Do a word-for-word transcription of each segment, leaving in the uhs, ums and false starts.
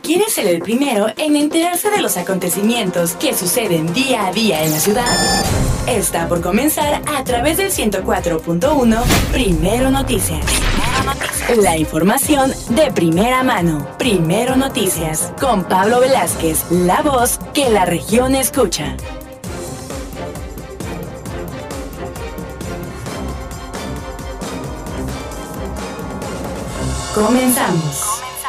¿Quieres ser el primero en enterarse de los acontecimientos que suceden día a día en la ciudad? Está por comenzar a través del ciento cuatro punto uno Primero Noticias. La información de primera mano. Primero Noticias. Con Pablo Velázquez, la voz que la región escucha. Comenzamos.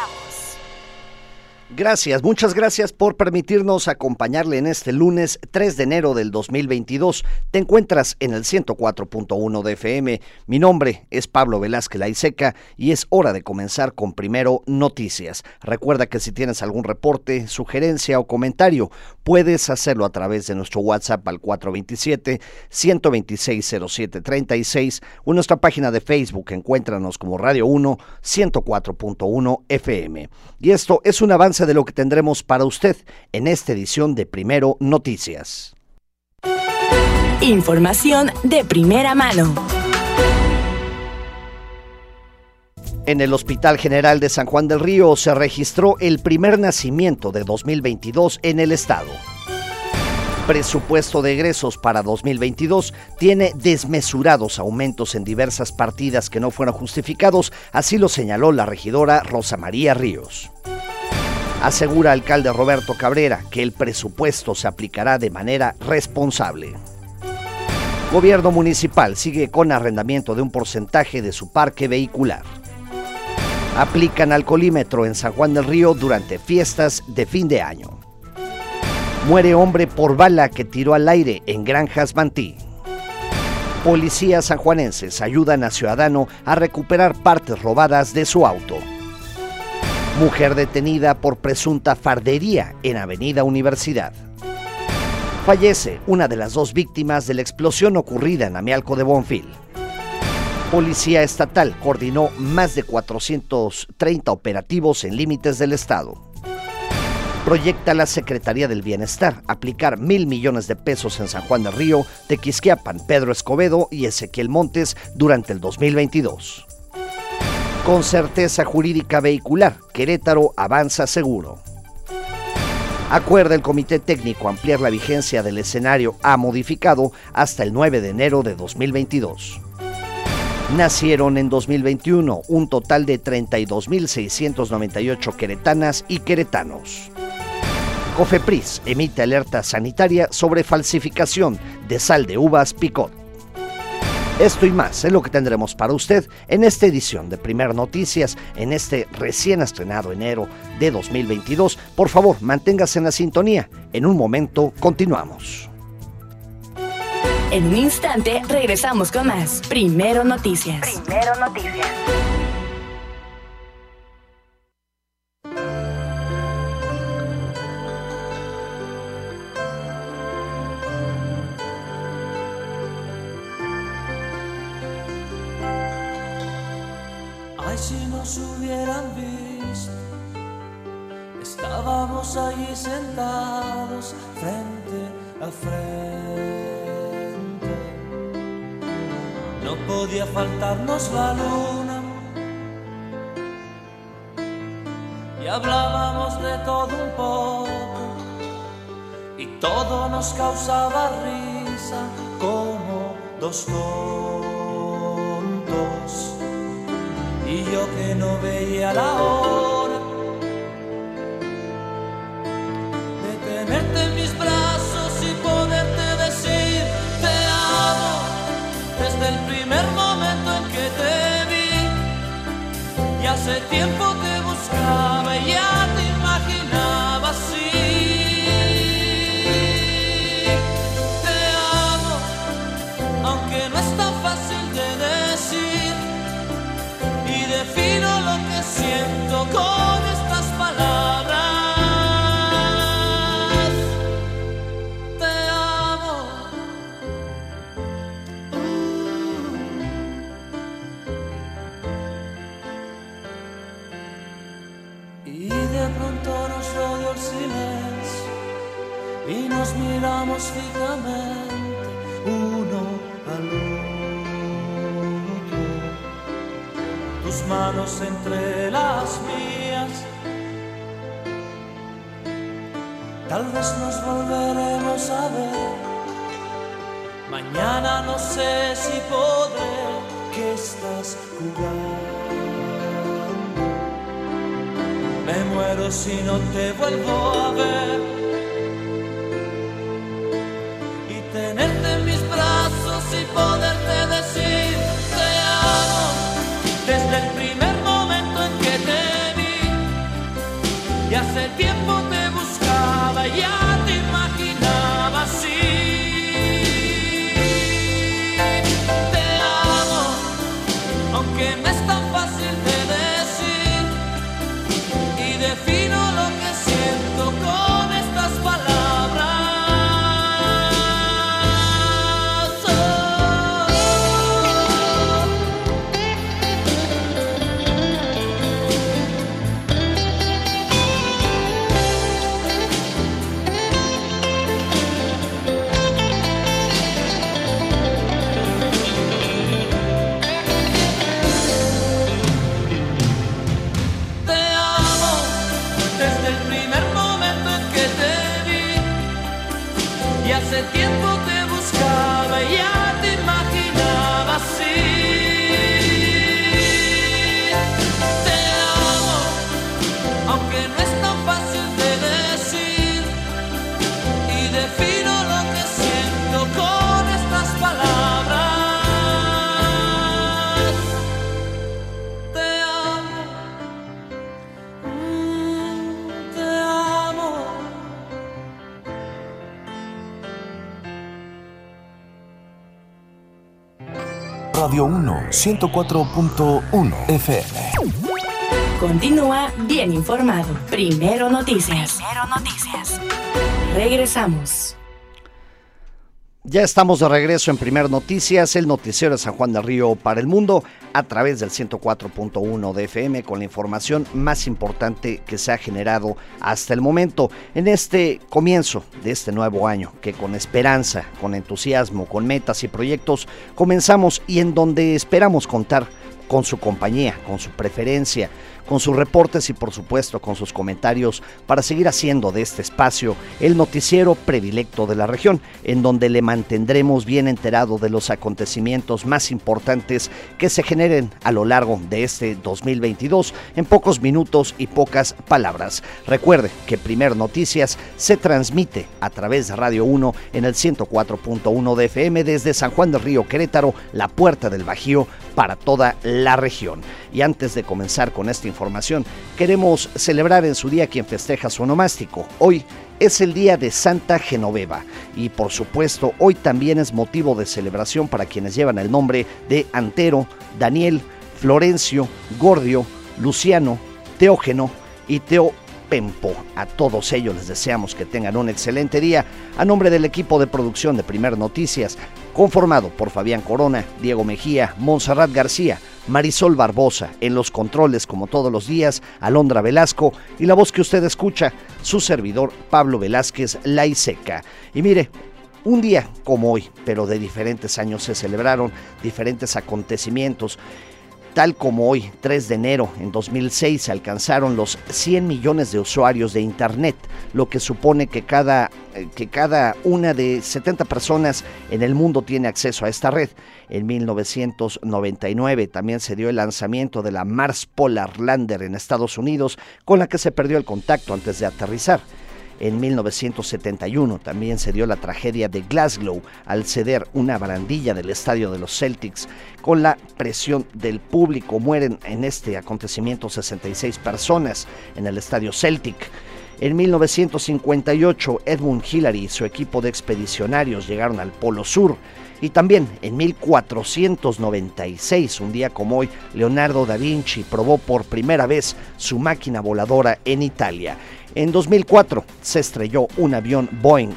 Gracias, muchas gracias por permitirnos acompañarle en este lunes tres de enero del dos mil veintidós. Te encuentras en el ciento cuatro punto uno de F M. Mi nombre es Pablo Velázquez Laiseca y es hora de comenzar con Primero Noticias. Recuerda que si tienes algún reporte, sugerencia o comentario, puedes hacerlo a través de nuestro WhatsApp al cuatro dos siete, uno dos seis, cero siete tres seis o en nuestra página de Facebook. Encuéntranos como Radio uno, ciento cuatro punto uno F M. Y esto es un avance de lo que tendremos para usted en esta edición de Primero Noticias. Información de primera mano. En el Hospital General de San Juan del Río se registró el primer nacimiento de dos mil veintidós en el estado. Presupuesto de egresos para dos mil veintidós tiene desmesurados aumentos en diversas partidas que no fueron justificados, así lo señaló la regidora Rosa María Ríos. Asegura alcalde Roberto Cabrera que el presupuesto se aplicará de manera responsable. Gobierno municipal sigue con arrendamiento de un porcentaje de su parque vehicular. Aplican alcoholímetro en San Juan del Río durante fiestas de fin de año. Muere hombre por bala que tiró al aire en Granjas Mantí. Policías sanjuanenses ayudan a ciudadano a recuperar partes robadas de su auto. Mujer detenida por presunta fardería en Avenida Universidad. Fallece una de las dos víctimas de la explosión ocurrida en Amialco de Bonfil. Policía Estatal coordinó más de cuatrocientos treinta operativos en límites del estado. Proyecta la Secretaría del Bienestar aplicar mil millones de pesos en San Juan del Río, Tequisquiapan, Pedro Escobedo y Ezequiel Montes durante el dos mil veintidós. Con certeza jurídica vehicular, Querétaro avanza seguro. Acuerda el Comité Técnico ampliar la vigencia del escenario A modificado hasta el nueve de enero de dos mil veintidós. Nacieron en dos mil veintiuno un total de treinta y dos mil seiscientos noventa y ocho queretanas y queretanos. Cofepris emite alerta sanitaria sobre falsificación de sal de uvas Picot. Esto y más es lo que tendremos para usted en esta edición de Primer Noticias, en este recién estrenado enero de dos mil veintidós. Por favor, manténgase en la sintonía. En un momento continuamos. En un instante regresamos con más Primero Noticias. Primero Noticias. Si nos hubieran visto, estábamos allí sentados frente a frente. No podía faltarnos la luna y hablábamos de todo un poco y todo nos causaba risa como dos tontos. Y yo que no veía la hora de tenerte en mis brazos y poderte decir te amo desde el primer momento en que te vi. Y hace tiempo te buscaba y ya te imaginaba así. Te amo, aunque no es tan fácil de decir. Y defino lo que siento con estas palabras. Te amo. Y de pronto nos rodeó el silencio y nos miramos fijamente uno al otro. Tus manos entre las mías tal vez nos volveremos a ver. Mañana no sé si podré, que estás jugando. Me muero si no te vuelvo a ver. Y tenerte en mis brazos y poderte decir te amo. Desde el primer momento en que te vi, y hace tiempo te buscaba, ya te imaginaba así. Aunque no es tan fácil de decir, y defino lo que siento con estas palabras. Oh. Hace tiempo te buscaba y ya te imaginaba así. Te amo, aunque no es tan fácil de decir, y defino lo que siento con estas palabras. Te amo, mm, te amo. Radio uno, ciento cuatro punto uno F M. Continúa bien informado. Primero Noticias. Primero Noticias. Regresamos. Ya estamos de regreso en Primer Noticias, el noticiero de San Juan del Río para el mundo, a través del ciento cuatro punto uno de F M, con la información más importante que se ha generado hasta el momento en este comienzo de este nuevo año, que con esperanza, con entusiasmo, con metas y proyectos comenzamos, y en donde esperamos contar con su compañía, con su preferencia, con sus reportes y por supuesto con sus comentarios para seguir haciendo de este espacio el noticiero predilecto de la región, en donde le mantendremos bien enterado de los acontecimientos más importantes que se generen a lo largo de este dos mil veintidós en pocos minutos y pocas palabras. Recuerde que Primer Noticias se transmite a través de Radio uno en el ciento cuatro punto uno de F M desde San Juan del Río, Querétaro, la Puerta del Bajío, para toda la región. Y antes de comenzar con esta información, queremos celebrar en su día quien festeja su onomástico. Hoy es el día de Santa Genoveva y por supuesto hoy también es motivo de celebración para quienes llevan el nombre de Antero, Daniel, Florencio, Gordio, Luciano, Teógeno y Teopempo. A todos ellos les deseamos que tengan un excelente día. A nombre del equipo de producción de Primer Noticias, conformado por Fabián Corona, Diego Mejía, Montserrat García, Marisol Barbosa, en los controles como todos los días, Alondra Velasco, y la voz que usted escucha, su servidor Pablo Velázquez Laiseca. Y mire, un día como hoy, pero de diferentes años se celebraron diferentes acontecimientos. Tal como hoy, tres de enero en dos mil seis, se alcanzaron los cien millones de usuarios de Internet, lo que supone que cada, que cada una de setenta personas en el mundo tiene acceso a esta red. En mil novecientos noventa y nueve también se dio el lanzamiento de la Mars Polar Lander en Estados Unidos, con la que se perdió el contacto antes de aterrizar. En mil novecientos setenta y uno también se dio la tragedia de Glasgow al ceder una barandilla del estadio de los Celtics. Con la presión del público mueren en este acontecimiento sesenta y seis personas en el estadio Celtic. En mil novecientos cincuenta y ocho, Edmund Hillary y su equipo de expedicionarios llegaron al Polo Sur. Y también en mil cuatrocientos noventa y seis, un día como hoy, Leonardo da Vinci probó por primera vez su máquina voladora en Italia. En dos mil cuatro se estrelló un avión Boeing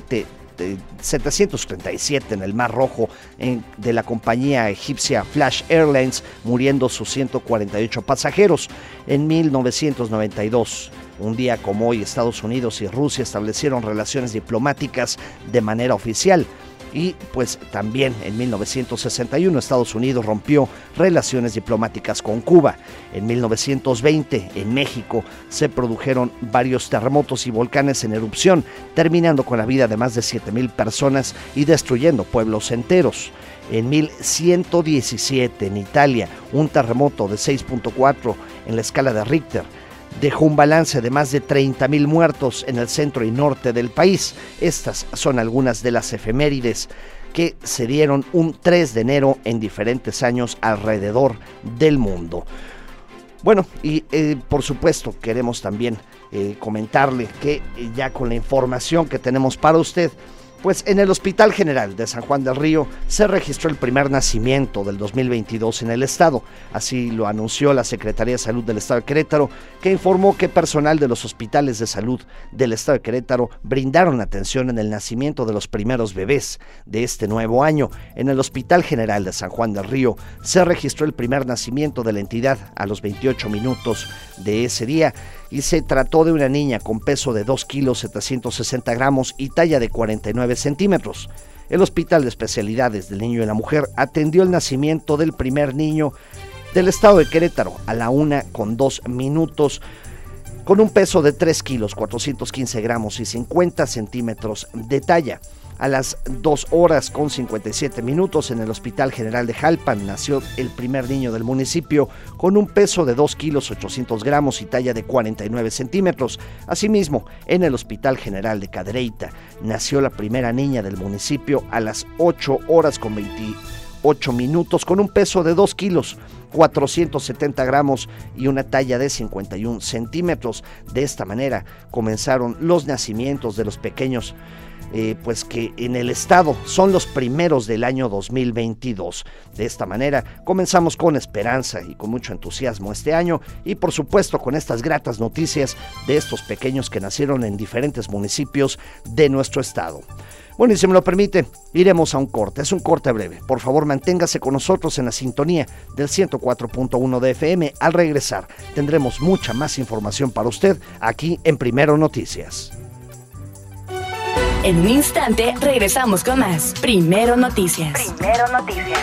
setecientos treinta y siete en el Mar Rojo en, de la compañía egipcia Flash Airlines, muriendo sus ciento cuarenta y ocho pasajeros. En mil novecientos noventa y dos, un día como hoy, Estados Unidos y Rusia establecieron relaciones diplomáticas de manera oficial. Y pues también en mil novecientos sesenta y uno Estados Unidos rompió relaciones diplomáticas con Cuba. En mil novecientos veinte en México se produjeron varios terremotos y volcanes en erupción, terminando con la vida de más de siete mil personas y destruyendo pueblos enteros. En mil ciento diecisiete en Italia, un terremoto de seis punto cuatro en la escala de Richter dejó un balance de más de treinta mil muertos en el centro y norte del país. Estas son algunas de las efemérides que se dieron un tres de enero en diferentes años alrededor del mundo. Bueno, y eh, por supuesto queremos también eh, comentarle que eh, ya con la información que tenemos para usted, pues en el Hospital General de San Juan del Río se registró el primer nacimiento del dos mil veintidós en el estado. Así lo anunció la Secretaría de Salud del Estado de Querétaro, que informó que personal de los hospitales de salud del Estado de Querétaro brindaron atención en el nacimiento de los primeros bebés de este nuevo año. En el Hospital General de San Juan del Río se registró el primer nacimiento de la entidad a los veintiocho minutos de ese día, y se trató de una niña con peso de dos kilos setecientos sesenta gramos y talla de cuarenta y nueve centímetros. El Hospital de Especialidades del Niño y la Mujer atendió el nacimiento del primer niño del estado de Querétaro a la una con dos minutos, con un peso de tres kilos cuatrocientos quince gramos y cincuenta centímetros de talla. A las dos horas con cincuenta y siete minutos en el Hospital General de Jalpan nació el primer niño del municipio con un peso de dos kilos ochocientos gramos y talla de cuarenta y nueve centímetros. Asimismo, en el Hospital General de Cadereyta nació la primera niña del municipio a las ocho horas con veintiocho minutos con un peso de dos kilos cuatrocientos setenta gramos y una talla de cincuenta y un centímetros. De esta manera comenzaron los nacimientos de los pequeños Eh, pues que en el estado son los primeros del año dos mil veintidós. De esta manera comenzamos con esperanza y con mucho entusiasmo este año, y por supuesto con estas gratas noticias de estos pequeños que nacieron en diferentes municipios de nuestro estado. Bueno, y si me lo permite, iremos a un corte. Es un corte breve. Por favor, manténgase con nosotros en la sintonía del ciento cuatro punto uno de F M. Al regresar tendremos mucha más información para usted aquí en Primero Noticias. En un instante regresamos con más Primero Noticias. Primero Noticias.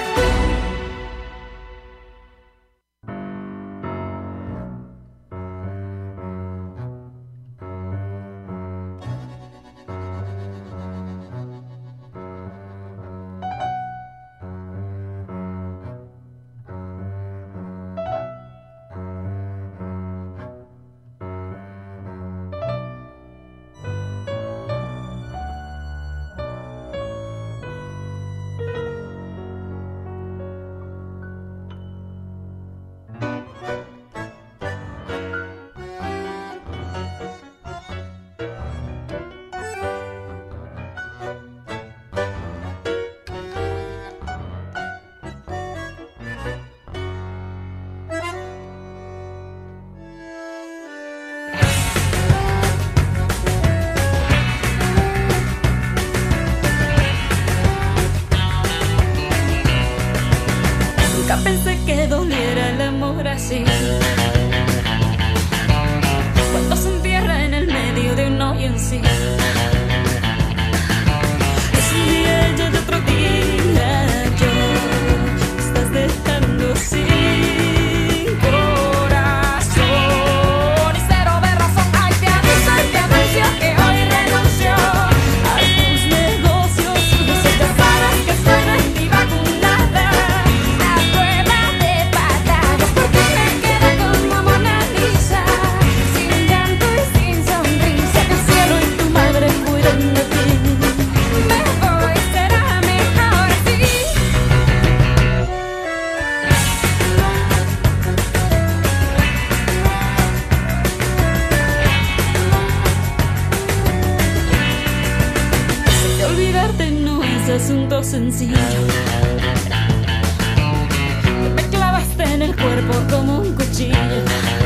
Pensé que doliera el amor así, cuando se entierra en el medio de un hoy en sí. Es un día y de otro día yo estás dejando sin corazón y cero de razón. Ay, te aviso y te anuncio que hoy renuncio a tus negocios. No sé, ya sabes que estoy reactiva con nada. Asunto sencillo, me clavaste en el cuerpo como un cuchillo,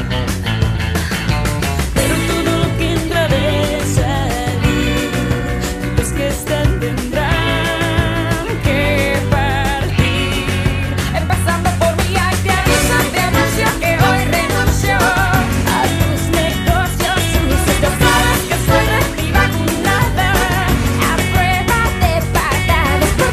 pero todo lo que entra de salir, pues que están tendrán que partir, empezando por mí. Ay, te aviso, te anuncio que hoy renuncio a tus negocios sucios. Ya sabes que soy reactiva con nada, a prueba de patadas.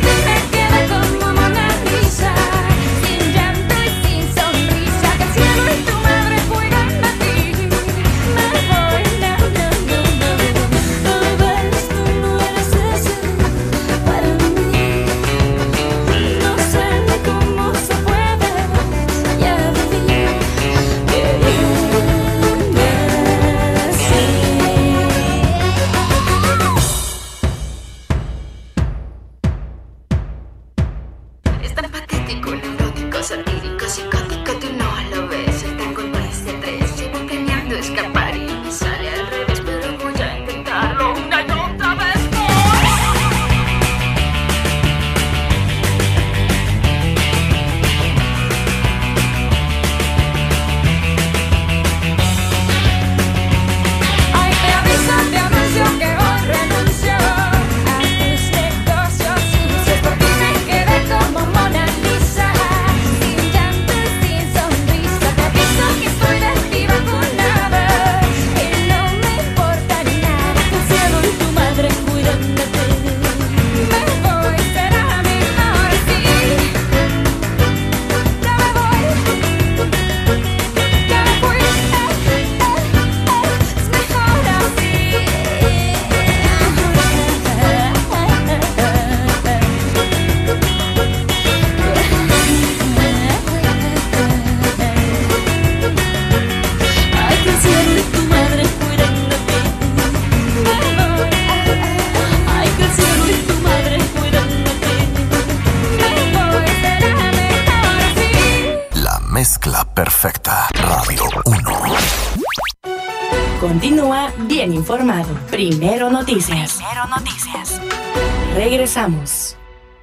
perfecta. Radio uno. Continúa bien informado. Primero Noticias. Primero Noticias. Regresamos.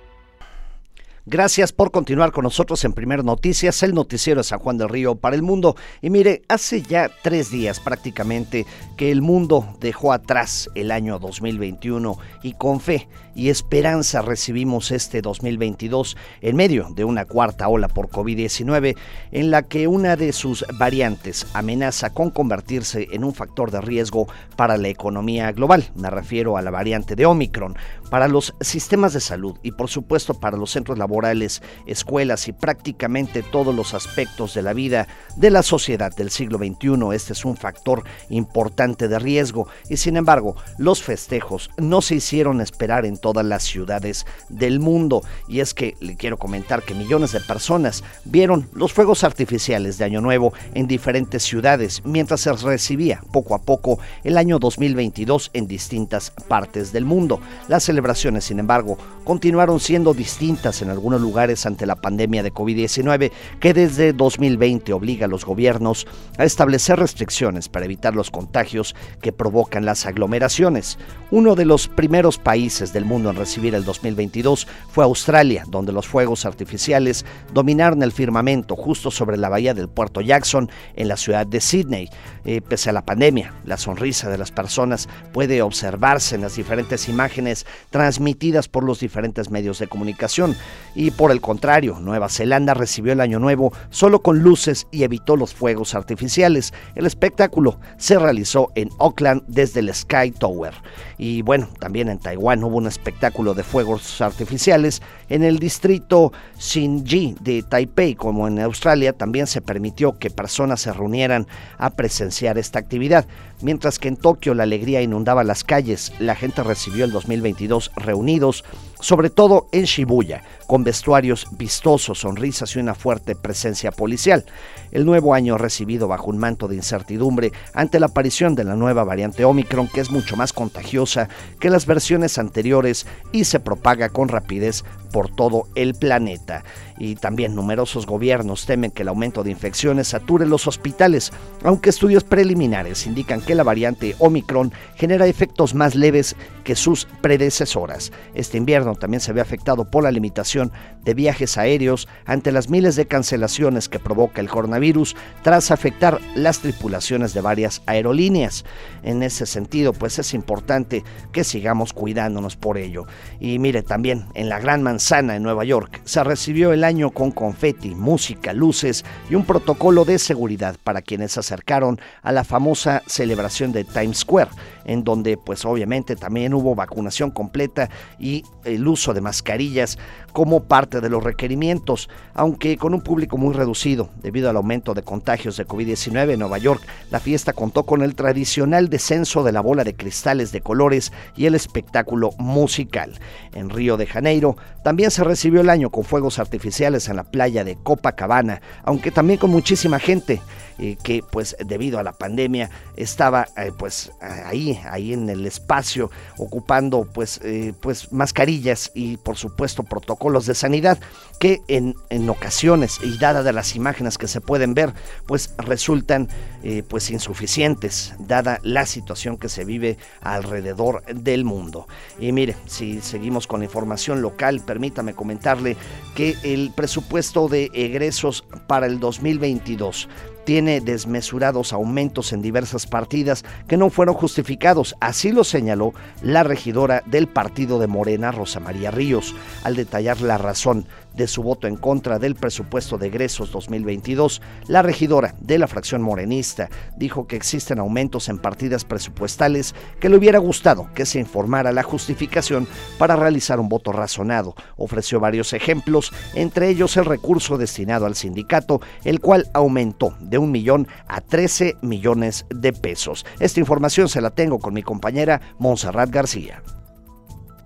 Gracias por continuar con nosotros en Primero Noticias, el noticiero de San Juan del Río para el mundo. Y mire, hace ya tres días prácticamente que el mundo dejó atrás el año dos mil veintiuno y con fe y esperanza recibimos este dos mil veintidós en medio de una cuarta ola por COVID diecinueve en la que una de sus variantes amenaza con convertirse en un factor de riesgo para la economía global. Me refiero a la variante de Omicron. Para los sistemas de salud y por supuesto para los centros laborales, escuelas y prácticamente todos los aspectos de la vida de la sociedad del siglo veintiuno, este es un factor importante de riesgo y sin embargo los festejos no se hicieron esperar en todas las ciudades del mundo y es que le quiero comentar que millones de personas vieron los fuegos artificiales de Año Nuevo en diferentes ciudades mientras se recibía poco a poco el año dos mil veintidós en distintas partes del mundo. Las celebraciones, sin embargo, continuaron siendo distintas en algunos lugares ante la pandemia de COVID diecinueve que desde dos mil veinte obliga a los gobiernos a establecer restricciones para evitar los contagios que provocan las aglomeraciones. Uno de los primeros países del mundo en recibir el dos mil veintidós fue Australia, donde los fuegos artificiales dominaron el firmamento justo sobre la bahía del Puerto Jackson en la ciudad de Sydney. Eh, pese a la pandemia, la sonrisa de las personas puede observarse en las diferentes imágenes transmitidas por los diferentes medios de comunicación. Y por el contrario, Nueva Zelanda recibió el Año Nuevo solo con luces y evitó los fuegos artificiales. El espectáculo se realizó en Auckland desde el Sky Tower. Y bueno, también en Taiwán hubo un espectáculo de fuegos artificiales. En el distrito Xinji de Taipei, como en Australia, también se permitió que personas se reunieran a presenciar esta actividad. Mientras que en Tokio la alegría inundaba las calles, la gente recibió el dos mil veintidós reunidos, sobre todo en Shibuya, con vestuarios vistosos, sonrisas y una fuerte presencia policial. El nuevo año recibido bajo un manto de incertidumbre ante la aparición de la nueva variante Omicron, que es mucho más contagiosa que las versiones anteriores y se propaga con rapidez por todo el planeta. Y también numerosos gobiernos temen que el aumento de infecciones sature los hospitales, aunque estudios preliminares indican que la variante Omicron genera efectos más leves que sus predecesoras. Este invierno también se ve afectado por la limitación de viajes aéreos ante las miles de cancelaciones que provoca el coronavirus tras afectar las tripulaciones de varias aerolíneas. En ese sentido, pues es importante que sigamos cuidándonos por ello. Y mire, también en la Gran Manzana en Nueva York se recibió el año con confeti, música, luces y un protocolo de seguridad para quienes se acercaron a la famosa celebración de Times Square, en donde pues obviamente también hubo vacunación completa y el uso de mascarillas como parte de los requerimientos, aunque con un público muy reducido debido al aumento de contagios de COVID diecinueve en Nueva York. La fiesta contó con el tradicional descenso de la bola de cristales de colores y el espectáculo musical. En Río de Janeiro también se recibió el año con fuegos artificiales en la playa de Copacabana, aunque también con muchísima gente eh, que pues debido a la pandemia estaba eh, pues ahí, ahí en el espacio ocupando pues, eh, pues mascarillas y por supuesto protocolos de sanidad que en, en ocasiones y dada de las imágenes que se pueden ver pues resultan eh, pues insuficientes dada la situación que se vive alrededor del mundo. Y mire, si seguimos con la información local, permítame comentarle que el presupuesto de egresos para el dos mil veintidós tiene desmesurados aumentos en diversas partidas que no fueron justificados, así lo señaló la regidora del partido de Morena, Rosa María Ríos, al detallar la razón de su voto en contra del presupuesto de egresos dos mil veintidós. La regidora de la fracción morenista dijo que existen aumentos en partidas presupuestales que le hubiera gustado que se informara la justificación para realizar un voto razonado. Ofreció varios ejemplos, entre ellos el recurso destinado al sindicato, el cual aumentó de un millón a trece millones de pesos. Esta información se la tengo con mi compañera Montserrat García.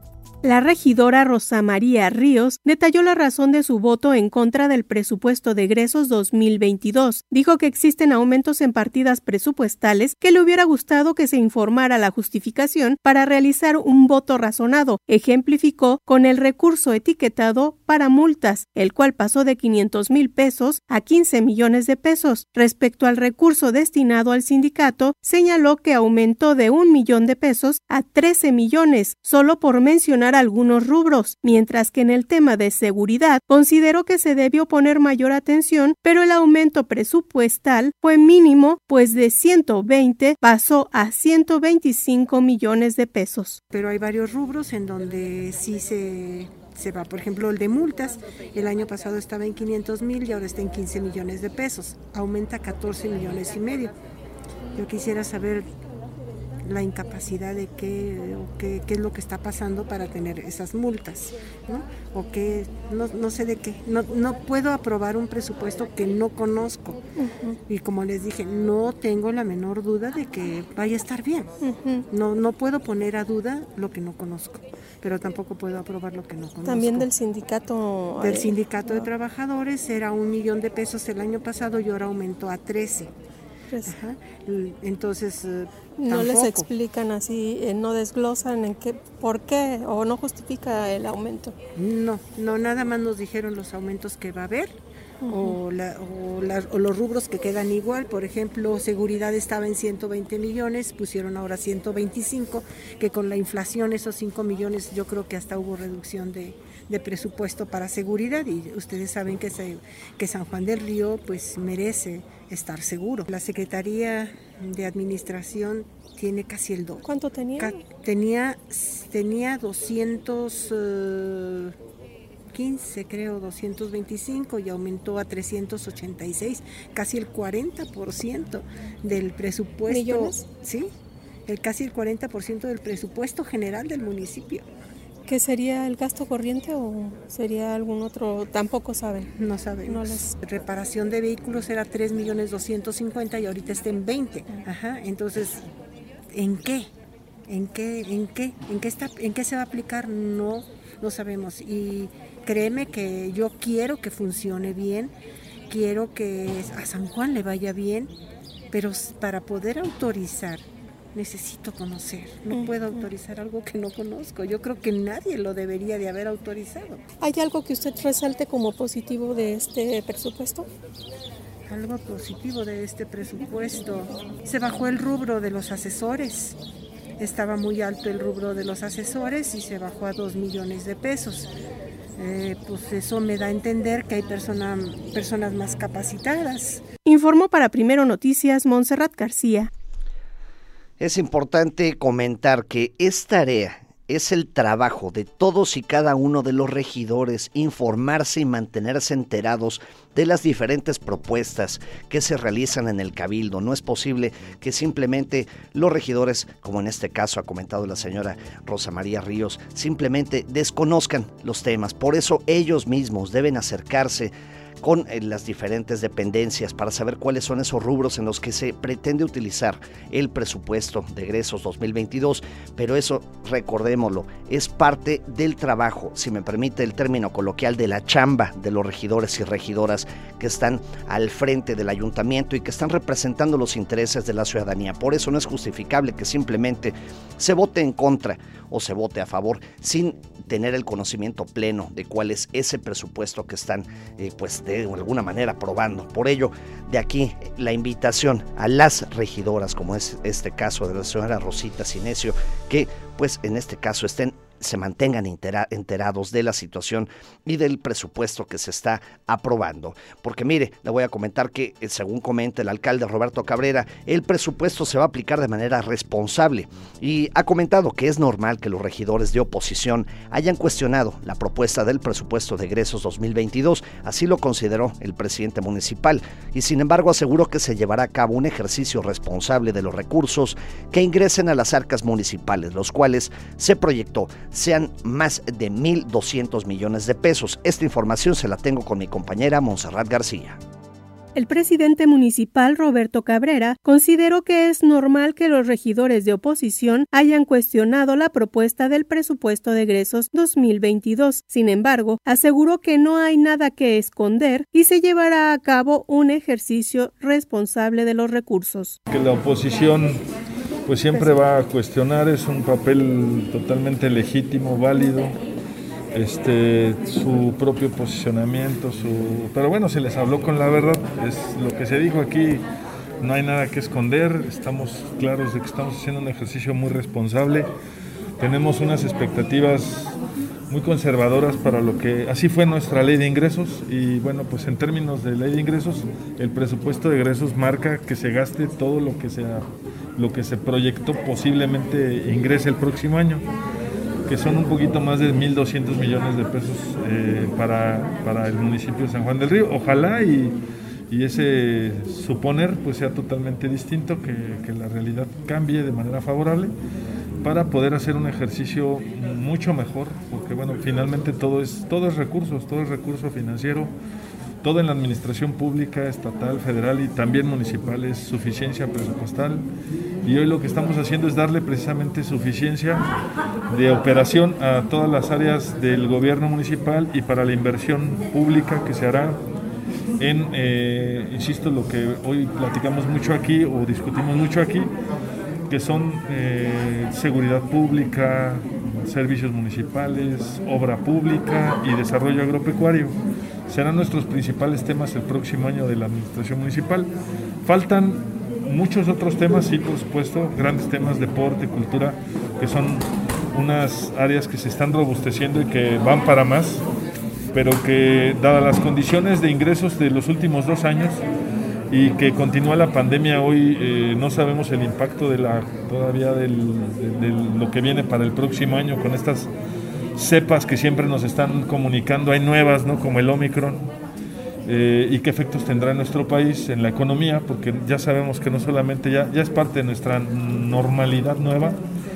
La regidora Rosa María Ríos detalló la razón de su voto en contra del presupuesto de egresos dos mil veintidós. Dijo que existen aumentos en partidas presupuestales que le hubiera gustado que se informara la justificación para realizar un voto razonado. Ejemplificó con el recurso etiquetado para multas, el cual pasó de quinientos mil pesos a quince millones de pesos. Respecto al recurso destinado al sindicato, señaló que aumentó de un millón de pesos a trece millones, solo por mencionar algunos rubros, mientras que en el tema de seguridad consideró que se debió poner mayor atención, pero el aumento presupuestal fue mínimo, pues de ciento veinte pasó a ciento veinticinco millones de pesos. Pero hay varios rubros en donde sí se... se va, por ejemplo, el de multas, el año pasado estaba en quinientos mil y ahora está en quince millones de pesos, aumenta catorce millones y medio. Yo quisiera saber la incapacidad de qué, o qué, qué es lo que está pasando para tener esas multas, ¿no? O qué, no, no sé de qué, no, no puedo aprobar un presupuesto que no conozco. Uh-huh. Y como les dije, no tengo la menor duda de que vaya a estar bien. Uh-huh. No, no puedo poner a duda lo que no conozco, pero tampoco puedo aprobar lo que no conozco. También del sindicato. Del sindicato de trabajadores era un millón de pesos el año pasado y ahora aumentó a trece. Ajá. Entonces eh, no tampoco. Les explican así, eh, no desglosan en qué, por qué o no justifica el aumento. No, no, nada más nos dijeron los aumentos que va a haber. Uh-huh. o, la, o, la, o los rubros que quedan igual. Por ejemplo, seguridad estaba en ciento veinte millones, pusieron ahora ciento veinticinco, que con la inflación esos cinco millones yo creo que hasta hubo reducción de, de presupuesto para seguridad, y ustedes saben que, se, que San Juan del Río pues merece estar seguro. La Secretaría de Administración tiene casi el doble. ¿Cuánto tenía? Ca- tenía, tenía doscientos quince, creo, doscientos veinticinco, y aumentó a trescientos ochenta y seis, casi el cuarenta por ciento del presupuesto. ¿Millones? Sí, el, casi el cuarenta por ciento del presupuesto general del municipio. ¿Qué sería el gasto corriente o sería algún otro? Tampoco saben. No sabemos. No les... Reparación de vehículos era tres millones doscientos cincuenta y ahorita está en veinte. Ajá, entonces, ¿en qué? ¿En qué? ¿En qué? ¿En qué está? ¿En qué se va a aplicar? No, no sabemos. Y créeme que yo quiero que funcione bien, quiero que a San Juan le vaya bien, pero para poder autorizar necesito conocer. No uh-huh. puedo autorizar algo que no conozco. Yo creo que nadie lo debería de haber autorizado. ¿Hay algo que usted resalte como positivo de este presupuesto? Algo positivo de este presupuesto. Se bajó el rubro de los asesores. Estaba muy alto el rubro de los asesores y se bajó a dos millones de pesos. Eh, pues eso me da a entender que hay persona, personas más capacitadas. Informó para Primero Noticias Montserrat García. Es importante comentar que es tarea, es el trabajo de todos y cada uno de los regidores informarse y mantenerse enterados de las diferentes propuestas que se realizan en el Cabildo. No es posible que simplemente los regidores, como en este caso ha comentado la señora Rosa María Ríos, simplemente desconozcan los temas. Por eso ellos mismos deben acercarse con las diferentes dependencias para saber cuáles son esos rubros en los que se pretende utilizar el presupuesto de egresos dos mil veintidós, pero eso, recordémoslo, es parte del trabajo, si me permite el término coloquial, de la chamba de los regidores y regidoras que están al frente del ayuntamiento y que están representando los intereses de la ciudadanía. Por eso no es justificable que simplemente se vote en contra o se vote a favor sin tener el conocimiento pleno de cuál es ese presupuesto que están eh, pues de alguna manera aprobando. Por ello, de aquí la invitación a las regidoras, como es este caso de la señora Rosita Cinesio, que pues en este caso estén se mantengan entera, enterados de la situación y del presupuesto que se está aprobando. Porque mire, le voy a comentar que, según comenta el alcalde Roberto Cabrera, el presupuesto se va a aplicar de manera responsable y ha comentado que es normal que los regidores de oposición hayan cuestionado la propuesta del presupuesto de egresos dos mil veintidós, así lo consideró el presidente municipal, y sin embargo aseguró que se llevará a cabo un ejercicio responsable de los recursos que ingresen a las arcas municipales, los cuales se proyectó sean más de mil doscientos millones de pesos. Esta información se la tengo con mi compañera Montserrat García. El presidente municipal, Roberto Cabrera, consideró que es normal que los regidores de oposición hayan cuestionado la propuesta del presupuesto de egresos dos mil veintidós. Sin embargo, aseguró que no hay nada que esconder y se llevará a cabo un ejercicio responsable de los recursos. Que la oposición pues siempre va a cuestionar, es un papel totalmente legítimo, válido. Este, su propio posicionamiento, su... pero bueno, se les habló con la verdad, es lo que se dijo aquí, no hay nada que esconder, estamos claros de que estamos haciendo un ejercicio muy responsable, tenemos unas expectativas muy conservadoras para lo que, así fue nuestra ley de ingresos, y bueno, pues en términos de ley de ingresos, el presupuesto de egresos marca que se gaste todo lo que sea, lo que se proyectó posiblemente ingrese el próximo año, que son un poquito más de mil doscientos millones de pesos eh, para, para el municipio de San Juan del Río. Ojalá y, y ese suponer pues sea totalmente distinto, que, que la realidad cambie de manera favorable para poder hacer un ejercicio mucho mejor, porque bueno, finalmente todo es, todo es recursos, todo es recurso financiero, todo en la administración pública, estatal, federal y también municipal es suficiencia presupuestal, y hoy lo que estamos haciendo es darle precisamente suficiencia de operación a todas las áreas del gobierno municipal y para la inversión pública que se hará en, eh, insisto, lo que hoy platicamos mucho aquí o discutimos mucho aquí, que son eh, seguridad pública, servicios municipales, obra pública y desarrollo agropecuario. Serán nuestros principales temas el próximo año de la administración municipal. Faltan muchos otros temas, sí, por supuesto, grandes temas, deporte, cultura, que son unas áreas que se están robusteciendo y que van para más, pero que, dadas las condiciones de ingresos de los últimos dos años y que continúa la pandemia hoy, eh, no sabemos el impacto de la todavía del, de, de lo que viene para el próximo año con estas cepas que siempre nos están comunicando, hay nuevas, ¿no?, como el Omicron, eh, y qué efectos tendrá en nuestro país, en la economía, porque ya sabemos que no solamente ya, ya es parte de nuestra normalidad nueva,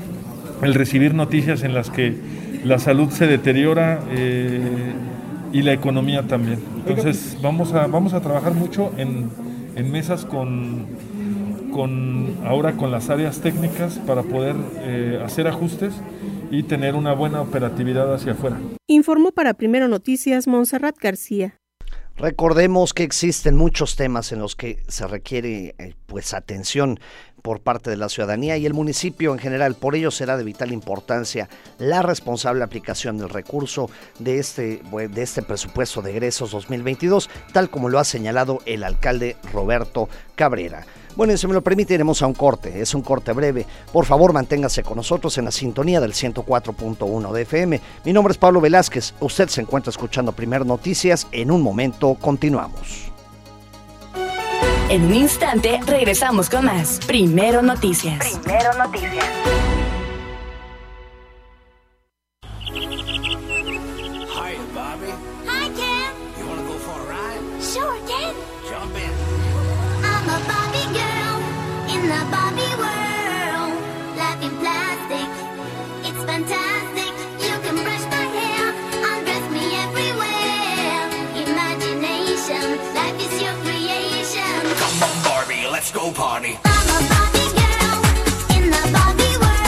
el recibir noticias en las que la salud se deteriora eh, y la economía también. Entonces vamos a, vamos a trabajar mucho en, en mesas con, con ahora con las áreas técnicas para poder eh, hacer ajustes y tener una buena operatividad hacia afuera. Informó para Primero Noticias Montserrat García. Recordemos que existen muchos temas en los que se requiere eh, pues atención por parte de la ciudadanía y el municipio en general. Por ello será de vital importancia la responsable aplicación del recurso de este, de este presupuesto de egresos dos mil veintidós, tal como lo ha señalado el alcalde Roberto Cabrera. Bueno, y si me lo permite, iremos a un corte, es un corte breve. Por favor, manténgase con nosotros en la sintonía del ciento cuatro punto uno de F M. Mi nombre es Pablo Velázquez, usted se encuentra escuchando Primero Noticias. En un momento continuamos. En un instante regresamos con más Primero Noticias. Primero Noticias. Hi, Bobby. Hi, Ken. You wanna go for a ride? Sure, Ken. Jump in. I'm a Barbie girl in the Barbie world. Life in plastic, it's fantastic. You can brush my hair, undress me everywhere. Imagination, life is your creation. Come on, Barbie, let's go party. I'm a Barbie girl in the Barbie world.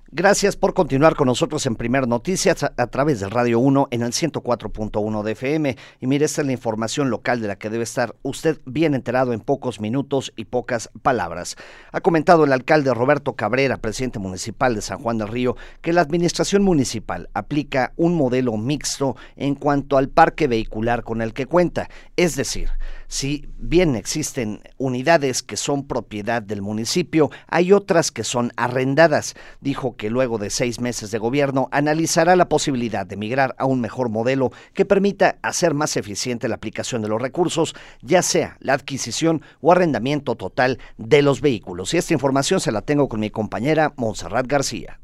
Gracias por continuar con nosotros en Primer Noticias a, a través del Radio uno en el ciento cuatro punto uno de F M. Y mire, esta es la información local de la que debe estar usted bien enterado en pocos minutos y pocas palabras. Ha comentado el alcalde Roberto Cabrera, presidente municipal de San Juan del Río, que la administración municipal aplica un modelo mixto en cuanto al parque vehicular con el que cuenta. Es decir, si bien existen unidades que son propiedad del municipio, hay otras que son arrendadas. Dijo que luego de seis meses de gobierno analizará la posibilidad de migrar a un mejor modelo que permita hacer más eficiente la aplicación de los recursos, ya sea la adquisición o arrendamiento total de los vehículos. Y esta información se la tengo con mi compañera Montserrat García.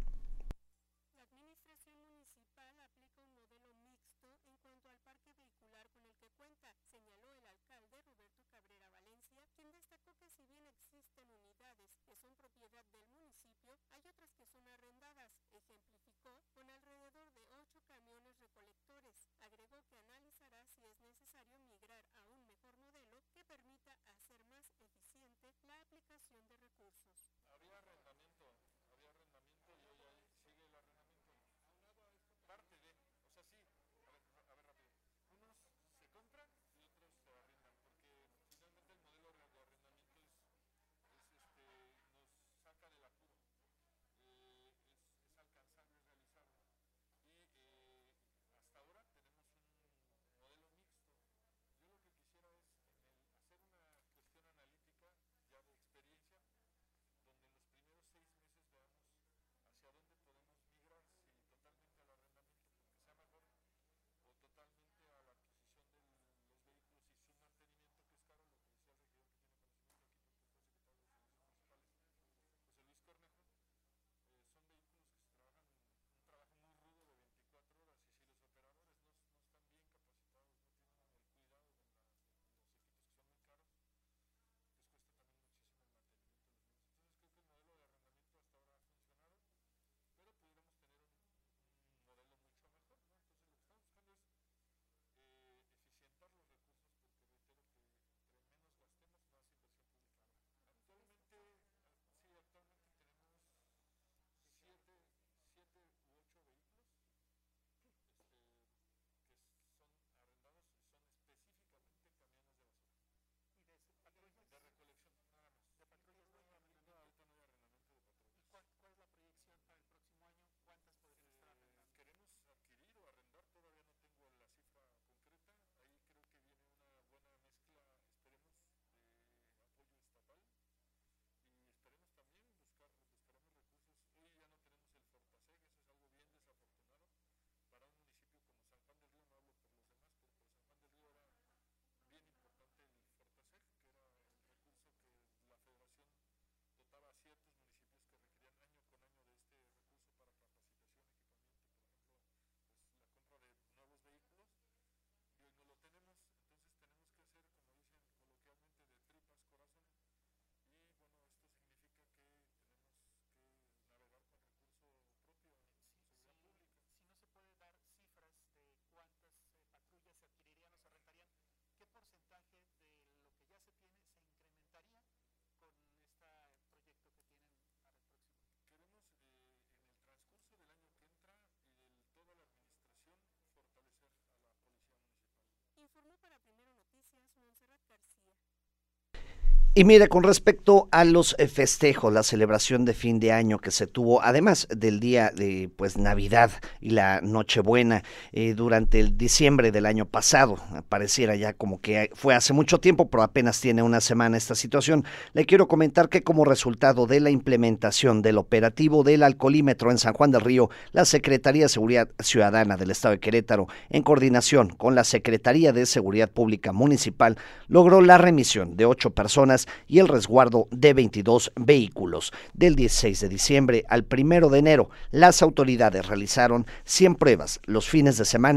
Y mire, con respecto a los eh, festejos, la celebración de fin de año que se tuvo, además del día de pues Navidad y la Nochebuena, eh, durante el diciembre del año pasado, pareciera ya como que fue hace mucho tiempo, pero apenas tiene una semana esta situación. Le quiero comentar que como resultado de la implementación del operativo del alcoholímetro en San Juan del Río, la Secretaría de Seguridad Ciudadana del Estado de Querétaro, en coordinación con la Secretaría de Seguridad Pública Municipal, logró la remisión de ocho personas y el resguardo de veintidós vehículos. Del dieciséis de diciembre al primero de enero, las autoridades realizaron cien pruebas los fines de semana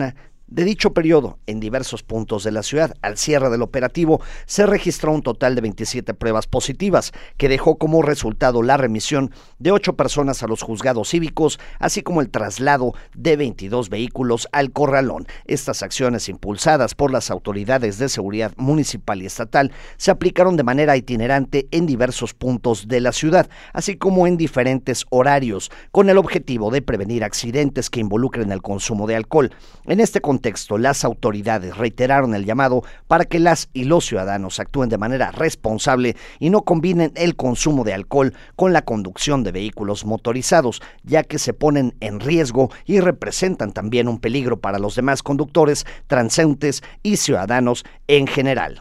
De dicho periodo, en diversos puntos de la ciudad, al cierre del operativo, se registró un total de veintisiete pruebas positivas, que dejó como resultado la remisión de ocho personas a los juzgados cívicos, así como el traslado de veintidós vehículos al Corralón. Estas acciones, impulsadas por las autoridades de seguridad municipal y estatal, se aplicaron de manera itinerante en diversos puntos de la ciudad, así como en diferentes horarios, con el objetivo de prevenir accidentes que involucren el consumo de alcohol. En este contexto, contexto, las autoridades reiteraron el llamado para que las y los ciudadanos actúen de manera responsable y no combinen el consumo de alcohol con la conducción de vehículos motorizados, ya que se ponen en riesgo y representan también un peligro para los demás conductores, transeúntes y ciudadanos en general.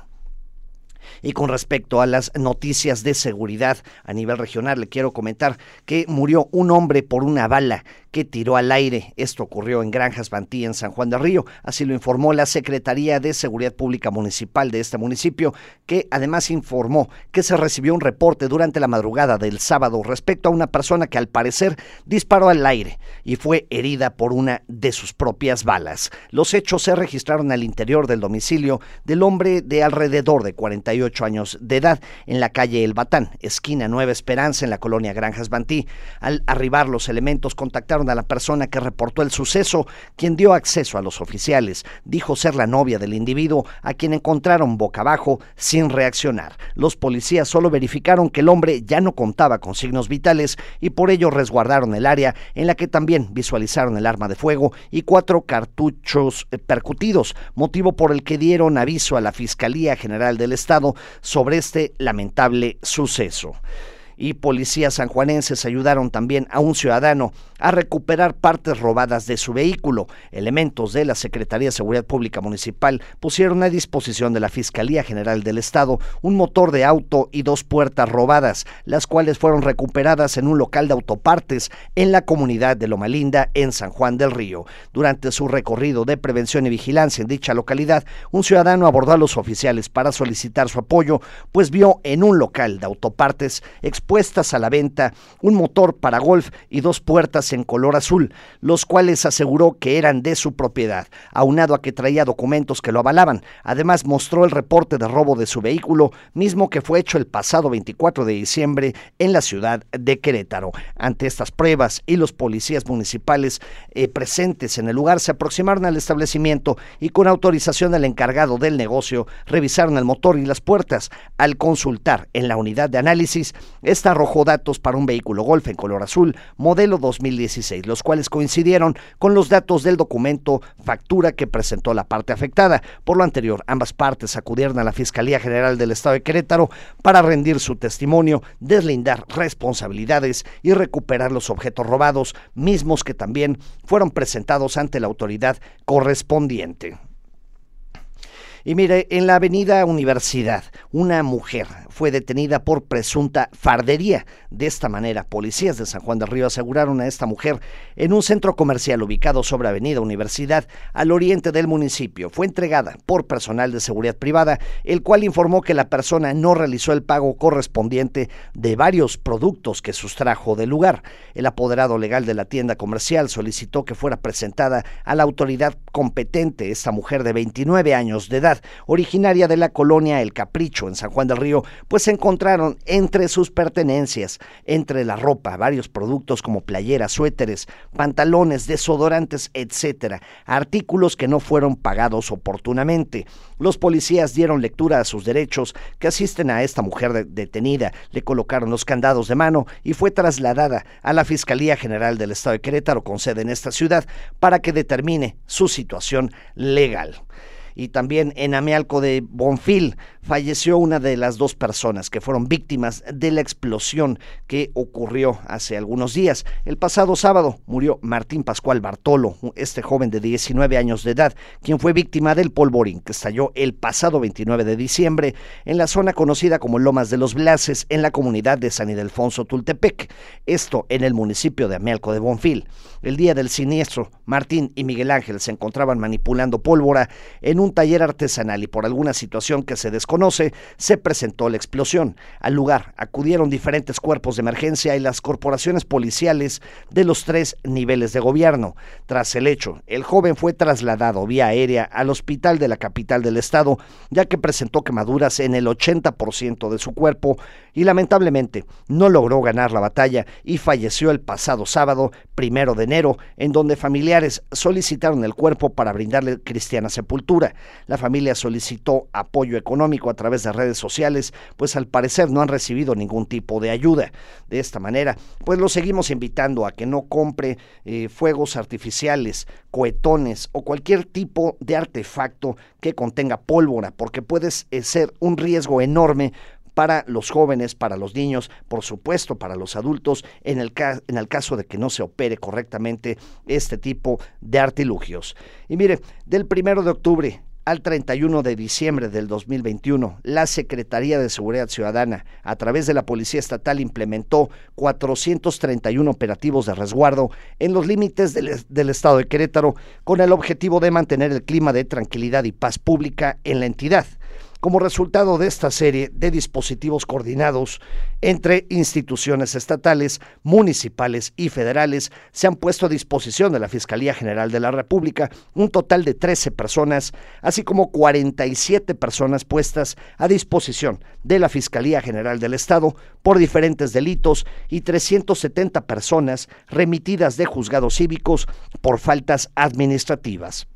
Y con respecto a las noticias de seguridad a nivel regional, le quiero comentar que murió un hombre por una bala que tiró al aire. Esto ocurrió en Granjas Bantí, en San Juan del Río. Así lo informó la Secretaría de Seguridad Pública Municipal de este municipio, que además informó que se recibió un reporte durante la madrugada del sábado respecto a una persona que al parecer disparó al aire y fue herida por una de sus propias balas. Los hechos se registraron al interior del domicilio del hombre de alrededor de cuarenta y ocho años de edad, en la calle El Batán, esquina Nueva Esperanza, en la colonia Granjas Bantí. Al arribar los elementos, contactaron a la persona que reportó el suceso, quien dio acceso a los oficiales. Dijo ser la novia del individuo, a quien encontraron boca abajo sin reaccionar. Los policías solo verificaron que el hombre ya no contaba con signos vitales y por ello resguardaron el área, en la que también visualizaron el arma de fuego y cuatro cartuchos percutidos, motivo por el que dieron aviso a la Fiscalía General del Estado sobre este lamentable suceso. Y policías sanjuanenses ayudaron también a un ciudadano a recuperar partes robadas de su vehículo. Elementos de la Secretaría de Seguridad Pública Municipal pusieron a disposición de la Fiscalía General del Estado un motor de auto y dos puertas robadas, las cuales fueron recuperadas en un local de autopartes en la comunidad de Loma Linda, en San Juan del Río. Durante su recorrido de prevención y vigilancia en dicha localidad, un ciudadano abordó a los oficiales para solicitar su apoyo, pues vio en un local de autopartes puestas a la venta un motor para golf y dos puertas en color azul, los cuales aseguró que eran de su propiedad, aunado a que traía documentos que lo avalaban. Además, mostró el reporte de robo de su vehículo, mismo que fue hecho el pasado veinticuatro de diciembre en la ciudad de Querétaro. Ante estas pruebas y los policías municipales eh, presentes en el lugar se aproximaron al establecimiento y, con autorización del encargado del negocio, revisaron el motor y las puertas. Al consultar en la unidad de análisis, esta arrojó datos para un vehículo Golf en color azul, modelo dos mil dieciséis, los cuales coincidieron con los datos del documento factura que presentó la parte afectada. Por lo anterior, ambas partes acudieron a la Fiscalía General del Estado de Querétaro para rendir su testimonio, deslindar responsabilidades y recuperar los objetos robados, mismos que también fueron presentados ante la autoridad correspondiente. Y mire, en la avenida Universidad, una mujer fue detenida por presunta fardería. De esta manera, policías de San Juan del Río aseguraron a esta mujer en un centro comercial ubicado sobre avenida Universidad, al oriente del municipio. Fue entregada por personal de seguridad privada, el cual informó que la persona no realizó el pago correspondiente de varios productos que sustrajo del lugar. El apoderado legal de la tienda comercial solicitó que fuera presentada a la autoridad competente. Esta mujer de veintinueve años de edad, originaria de la colonia El Capricho, en San Juan del Río, pues se encontraron entre sus pertenencias, entre la ropa, varios productos como playeras, suéteres, pantalones, desodorantes, etcétera, artículos que no fueron pagados oportunamente. Los policías dieron lectura a sus derechos, que asisten a esta mujer de- detenida, le colocaron los candados de mano y fue trasladada a la Fiscalía General del Estado de Querétaro, con sede en esta ciudad, para que determine su situación legal. Y también en Amealco de Bonfil falleció una de las dos personas que fueron víctimas de la explosión que ocurrió hace algunos días. El pasado sábado murió Martín Pascual Bartolo, este joven de diecinueve años de edad, quien fue víctima del polvorín que estalló el pasado veintinueve de diciembre en la zona conocida como Lomas de los Blases, en la comunidad de San Ildefonso Tultepec, esto en el municipio de Amealco de Bonfil. El día del siniestro, Martín y Miguel Ángel se encontraban manipulando pólvora en un un taller artesanal y por alguna situación que se desconoce, se presentó la explosión. Al lugar acudieron diferentes cuerpos de emergencia y las corporaciones policiales de los tres niveles de gobierno. Tras el hecho, el joven fue trasladado vía aérea al hospital de la capital del estado, ya que presentó quemaduras en el ochenta por ciento de su cuerpo y lamentablemente no logró ganar la batalla y falleció el pasado sábado, primero de enero, en donde familiares solicitaron el cuerpo para brindarle cristiana sepultura. La familia solicitó apoyo económico a través de redes sociales, pues al parecer no han recibido ningún tipo de ayuda. De esta manera, pues lo seguimos invitando a que no compre eh, fuegos artificiales, cohetones o cualquier tipo de artefacto que contenga pólvora, porque puede eh, ser un riesgo enorme para los jóvenes, para los niños, por supuesto para los adultos, en el, ca en el caso de que no se opere correctamente este tipo de artilugios. Y mire, del primero de octubre al treinta y uno de diciembre del dos mil veintiuno, la Secretaría de Seguridad Ciudadana, a través de la Policía Estatal, implementó cuatrocientos treinta y uno operativos de resguardo en los límites del, del estado de Querétaro, con el objetivo de mantener el clima de tranquilidad y paz pública en la entidad. Como resultado de esta serie de dispositivos coordinados entre instituciones estatales, municipales y federales, se han puesto a disposición de la Fiscalía General de la República un total de trece personas, así como cuarenta y siete personas puestas a disposición de la Fiscalía General del Estado por diferentes delitos y trescientas setenta personas remitidas de juzgados cívicos por faltas administrativas.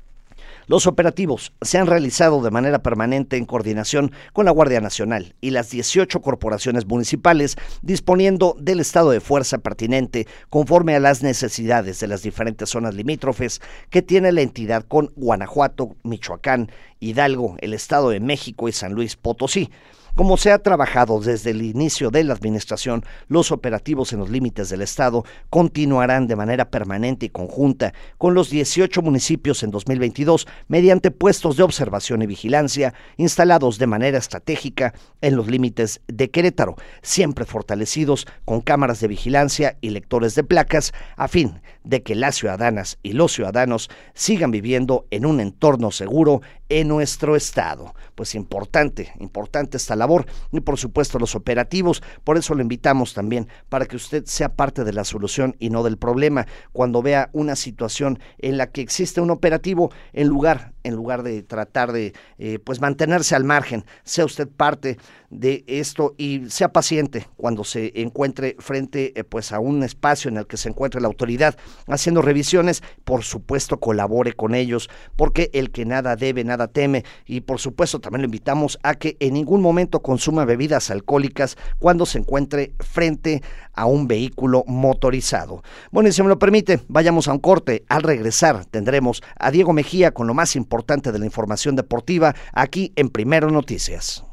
Los operativos se han realizado de manera permanente en coordinación con la Guardia Nacional y las dieciocho corporaciones municipales, disponiendo del estado de fuerza pertinente conforme a las necesidades de las diferentes zonas limítrofes que tiene la entidad con Guanajuato, Michoacán, Hidalgo, el Estado de México y San Luis Potosí. Como se ha trabajado desde el inicio de la administración, los operativos en los límites del estado continuarán de manera permanente y conjunta con los dieciocho municipios en dos mil veintidós mediante puestos de observación y vigilancia instalados de manera estratégica en los límites de Querétaro, siempre fortalecidos con cámaras de vigilancia y lectores de placas a fin de que las ciudadanas y los ciudadanos sigan viviendo en un entorno seguro en nuestro estado. Pues importante, importante esta labor y por supuesto los operativos, por eso lo invitamos también para que usted sea parte de la solución y no del problema. Cuando vea una situación en la que existe un operativo, en lugar, en lugar de tratar de eh, pues mantenerse al margen, sea usted parte de esto y sea paciente cuando se encuentre frente eh, pues a un espacio en el que se encuentre la autoridad haciendo revisiones, por supuesto colabore con ellos, porque el que nada debe, nada teme, y por supuesto también lo invitamos a que en ningún momento consuma bebidas alcohólicas cuando se encuentre frente a un vehículo motorizado. Bueno, y si me lo permite, vayamos a un corte. Al regresar tendremos a Diego Mejía con lo más importante de la información deportiva aquí en Primero Noticias.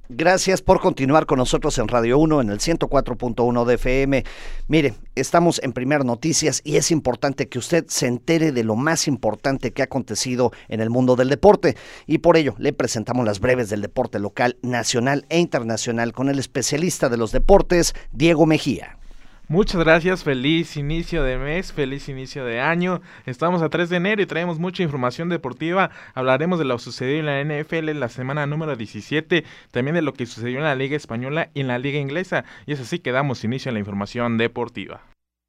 Gracias por continuar con nosotros en Radio uno, en el ciento cuatro punto uno de F M. Mire, estamos en Primer Noticias y es importante que usted se entere de lo más importante que ha acontecido en el mundo del deporte. Y por ello, le presentamos las breves del deporte local, nacional e internacional con el especialista de los deportes, Diego Mejía. Muchas gracias, feliz inicio de mes, feliz inicio de año. Estamos a tres de enero y traemos mucha información deportiva. Hablaremos de lo sucedido en la N F L en la semana número diecisiete, también de lo que sucedió en la Liga Española y en la Liga Inglesa. Y es así que damos inicio a la información deportiva.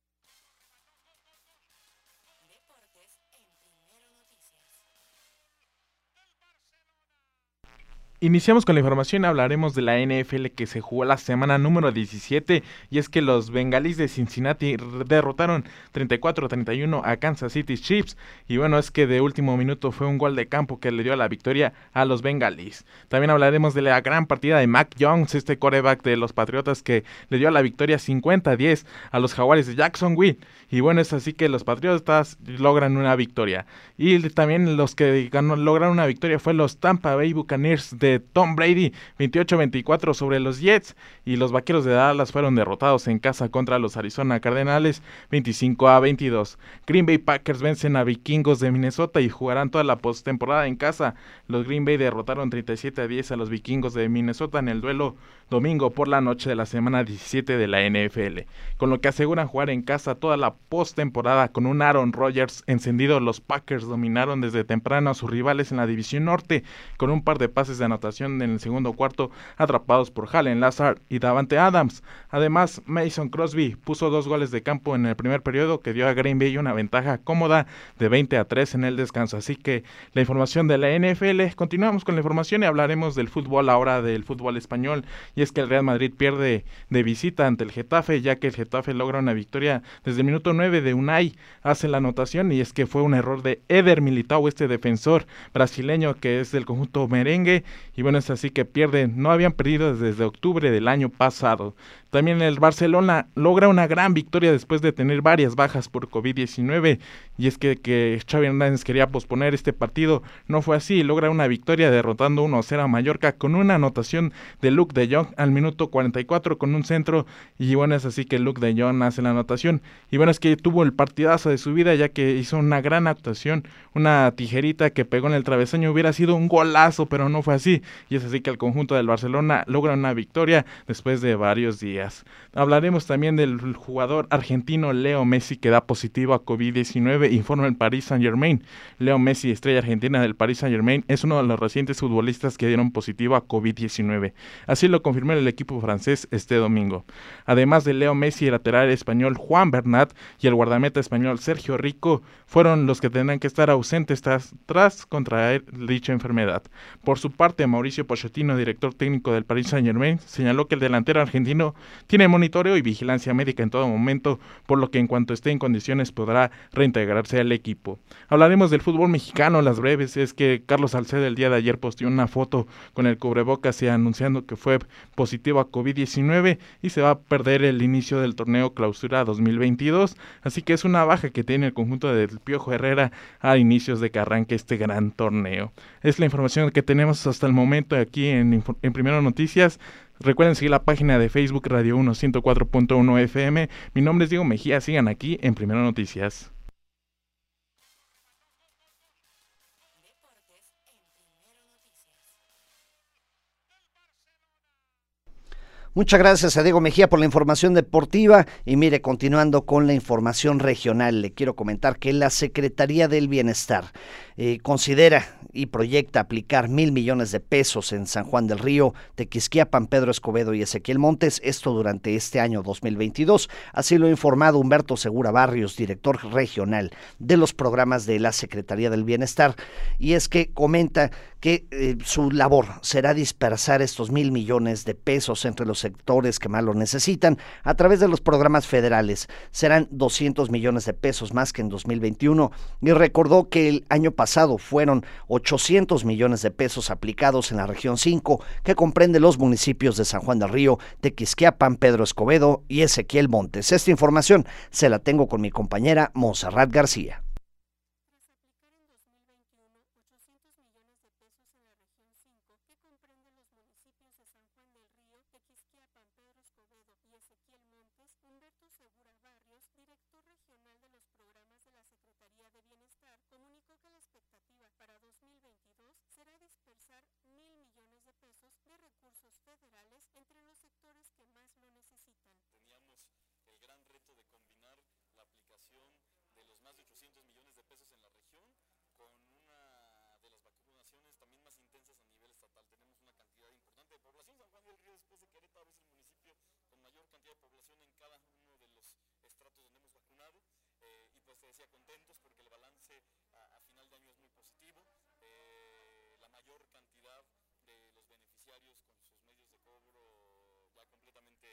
Iniciamos con la información, hablaremos de la N F L que se jugó la semana número diecisiete y es que los Bengalíes de Cincinnati derrotaron treinta y cuatro a treinta y uno a Kansas City Chiefs y bueno, es que de último minuto fue un gol de campo que le dio la victoria a los Bengalíes. También hablaremos de la gran partida de Mac Jones, este quarterback de los Patriotas que le dio la victoria cincuenta a diez a los Jaguares de Jacksonville y bueno, es así que los Patriotas logran una victoria y también los que ganó, lograron una victoria fue los Tampa Bay Buccaneers de Tom Brady, veintiocho a veinticuatro sobre los Jets y los Vaqueros de Dallas fueron derrotados en casa contra los Arizona Cardenales, veinticinco a veintidós. Green Bay Packers vencen a Vikingos de Minnesota y jugarán toda la postemporada en casa. Los Green Bay derrotaron treinta y siete a diez a los Vikingos de Minnesota en el duelo domingo por la noche de la semana diecisiete de la N F L, con lo que aseguran jugar en casa toda la postemporada con un Aaron Rodgers encendido. Los Packers dominaron desde temprano a sus rivales en la división norte con un par de pases de anotación en el segundo cuarto atrapados por Jalen Lazard y Davante Adams. Además, Mason Crosby puso dos goles de campo en el primer periodo que dio a Green Bay una ventaja cómoda de veinte a tres en el descanso. Así que la información de la N F L, continuamos con la información y hablaremos del fútbol ahora, del fútbol español, y es que el Real Madrid pierde de visita ante el Getafe, ya que el Getafe logra una victoria desde el minuto nueve de Unai, hace la anotación y es que fue un error de Eder Militão, este defensor brasileño que es del conjunto merengue. Y bueno, es así que pierden, no habían perdido desde octubre del año pasado. También el Barcelona logra una gran victoria después de tener varias bajas por COVID diecinueve, y es que, que Xavi Hernández quería posponer este partido, no fue así, logra una victoria derrotando uno a cero a Mallorca con una anotación de Luke de Jong al minuto cuarenta y cuatro con un centro, y bueno, es así que Luke de Jong hace la anotación, y bueno, es que tuvo el partidazo de su vida ya que hizo una gran actuación, una tijerita que pegó en el travesaño, hubiera sido un golazo, pero no fue así, y es así que el conjunto del Barcelona logra una victoria después de varios días. Hablaremos también del jugador argentino Leo Messi que da positivo a COVID diecinueve, informa el Paris Saint-Germain. Leo Messi, estrella argentina del Paris Saint-Germain, es uno de los recientes futbolistas que dieron positivo a COVID diecinueve. Así lo confirmó el equipo francés este domingo. Además de Leo Messi, el lateral español Juan Bernat y el guardameta español Sergio Rico fueron los que tendrán que estar ausentes tras, tras contraer dicha enfermedad. Por su parte, Mauricio Pochettino, director técnico del Paris Saint-Germain, señaló que el delantero argentino tiene monitoreo y vigilancia médica en todo momento, por lo que en cuanto esté en condiciones podrá reintegrarse al equipo. Hablaremos del fútbol mexicano, las breves, es que Carlos Salcedo el día de ayer posteó una foto con el cubrebocas y anunciando que fue positivo a COVID diecinueve y se va a perder el inicio del torneo Clausura dos mil veintidós, así que es una baja que tiene el conjunto del Piojo Herrera a inicios de que arranque este gran torneo. Es la información que tenemos hasta el momento aquí en, en Primero Noticias. Recuerden seguir la página de Facebook Radio uno ciento cuatro punto uno F M. Mi nombre es Diego Mejía, sigan aquí en Primero Noticias. Muchas gracias a Diego Mejía por la información deportiva y mire, continuando con la información regional, le quiero comentar que la Secretaría del Bienestar eh, considera y proyecta aplicar mil millones de pesos en San Juan del Río, Tequisquiapan, Pedro Escobedo y Ezequiel Montes, esto durante este año dos mil veintidós, así lo ha informado Humberto Segura Barrios, director regional de los programas de la Secretaría del Bienestar, y es que comenta que eh, su labor será dispersar estos mil millones de pesos entre los sectores que más lo necesitan a través de los programas federales. Serán doscientos millones de pesos más que en dos mil veintiuno, y recordó que el año pasado fueron ochocientos millones de pesos aplicados en la región cinco, que comprende los municipios de San Juan del Río, Tequisquiapan, Pedro Escobedo y Ezequiel Montes. Esta información se la tengo con mi compañera Monserrat García. cada uno de los estratos donde hemos vacunado, eh, y pues te decía contentos porque el balance a, a final de año es muy positivo. Eh, la mayor cantidad de los beneficiarios con sus medios de cobro ya completamente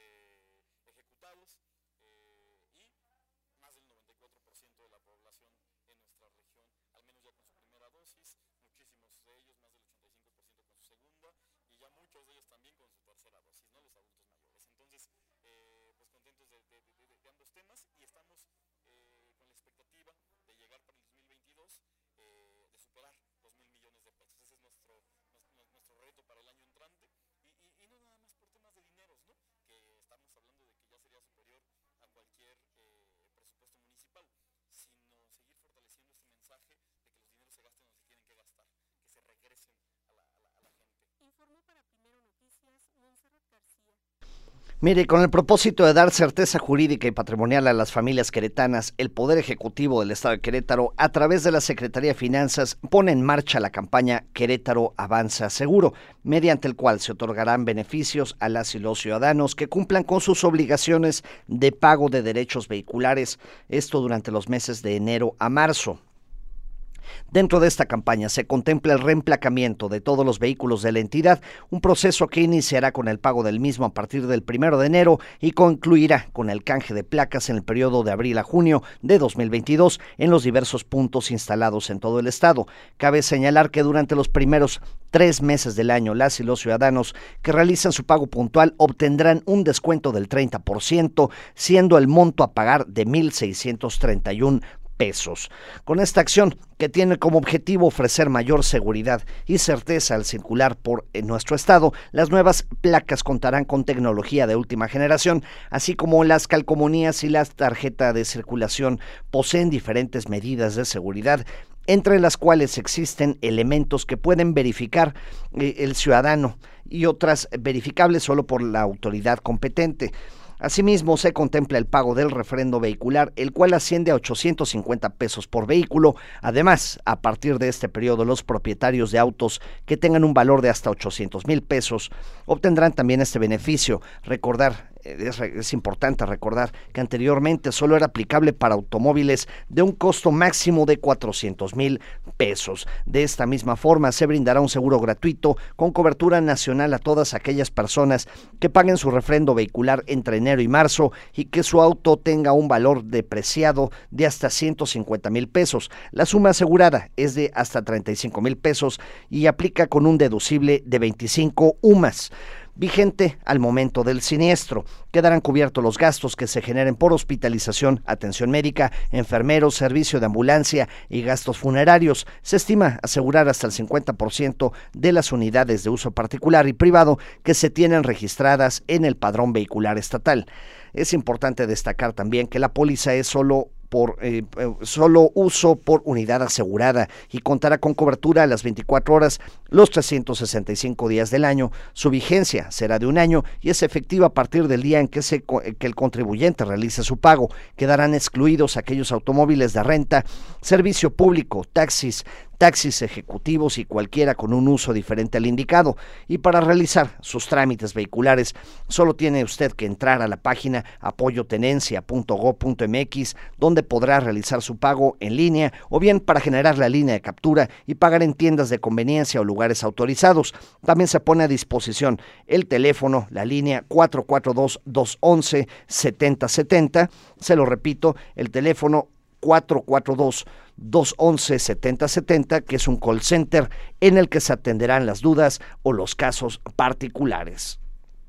ejecutados, eh, y más del noventa y cuatro por ciento de la población en nuestra región, al menos ya con su primera dosis, muchísimos de ellos, más del ochenta y cinco por ciento con su segunda, y ya muchos de ellos también con su tercera dosis, ¿no? Los adultos mayores. Entonces, eh, pues contentos de, de, de, de, de ambos temas, y estamos eh, con la expectativa de llegar para el dos mil veintidós, eh, de superar los mil millones de pesos. Ese es nuestro, nuestro, nuestro reto para el año entrante, y, y, y no nada más por temas de dineros, ¿no? Que estamos hablando de que ya sería superior a cualquier eh, presupuesto municipal, sino seguir fortaleciendo este mensaje de que los dineros se gasten donde se tienen que gastar, que se regresen a la, a la, a la gente. Informó para Primero Noticias, Montserrat García. Mire, con el propósito de dar certeza jurídica y patrimonial a las familias queretanas, el Poder Ejecutivo del Estado de Querétaro, a través de la Secretaría de Finanzas, pone en marcha la campaña Querétaro Avanza Seguro, mediante el cual se otorgarán beneficios a las y los ciudadanos que cumplan con sus obligaciones de pago de derechos vehiculares, esto durante los meses de enero a marzo. Dentro de esta campaña se contempla el reemplacamiento de todos los vehículos de la entidad, un proceso que iniciará con el pago del mismo a partir del primero de enero y concluirá con el canje de placas en el periodo de abril a junio de dos mil veintidós en los diversos puntos instalados en todo el estado. Cabe señalar que durante los primeros tres meses del año, las y los ciudadanos que realizan su pago puntual obtendrán un descuento del treinta por ciento, siendo el monto a pagar de mil seiscientos treinta y un pesos. Con esta acción, que tiene como objetivo ofrecer mayor seguridad y certeza al circular por en nuestro estado, las nuevas placas contarán con tecnología de última generación, así como las calcomanías y la tarjeta de circulación poseen diferentes medidas de seguridad, entre las cuales existen elementos que pueden verificar eh, el ciudadano y otras verificables solo por la autoridad competente. Asimismo, se contempla el pago del refrendo vehicular, el cual asciende a ochocientos cincuenta pesos por vehículo. Además, a partir de este periodo, los propietarios de autos que tengan un valor de hasta ochocientos mil pesos obtendrán también este beneficio. Recordar, es, es importante recordar que anteriormente solo era aplicable para automóviles de un costo máximo de cuatrocientos mil pesos. De esta misma forma, se brindará un seguro gratuito con cobertura nacional a todas aquellas personas que paguen su refrendo vehicular entre enero y marzo y que su auto tenga un valor depreciado de hasta ciento cincuenta mil pesos. La suma asegurada es de hasta treinta y cinco mil pesos y aplica con un deducible de veinticinco U M A S. Vigente al momento del siniestro. Quedarán cubiertos los gastos que se generen por hospitalización, atención médica, enfermeros, servicio de ambulancia y gastos funerarios. Se estima asegurar hasta el cincuenta por ciento de las unidades de uso particular y privado que se tienen registradas en el padrón vehicular estatal. Es importante destacar también que la póliza es solo por eh, solo uso por unidad asegurada y contará con cobertura a las veinticuatro horas, los trescientos sesenta y cinco días del año. Su vigencia será de un año y es efectiva a partir del día en que, se, que el contribuyente realice su pago. Quedarán excluidos aquellos automóviles de renta, servicio público, taxis, taxis ejecutivos y cualquiera con un uso diferente al indicado. Y para realizar sus trámites vehiculares, solo tiene usted que entrar a la página apoyo tenencia punto gob punto m x, donde podrá realizar su pago en línea o bien para generar la línea de captura y pagar en tiendas de conveniencia o lugares autorizados. También se pone a disposición el teléfono, la línea cuatro cuatro dos, dos once, setenta setenta. Se lo repito, el teléfono cuatro cuatro dos, dos once, setenta setenta, que es un call center en el que se atenderán las dudas o los casos particulares.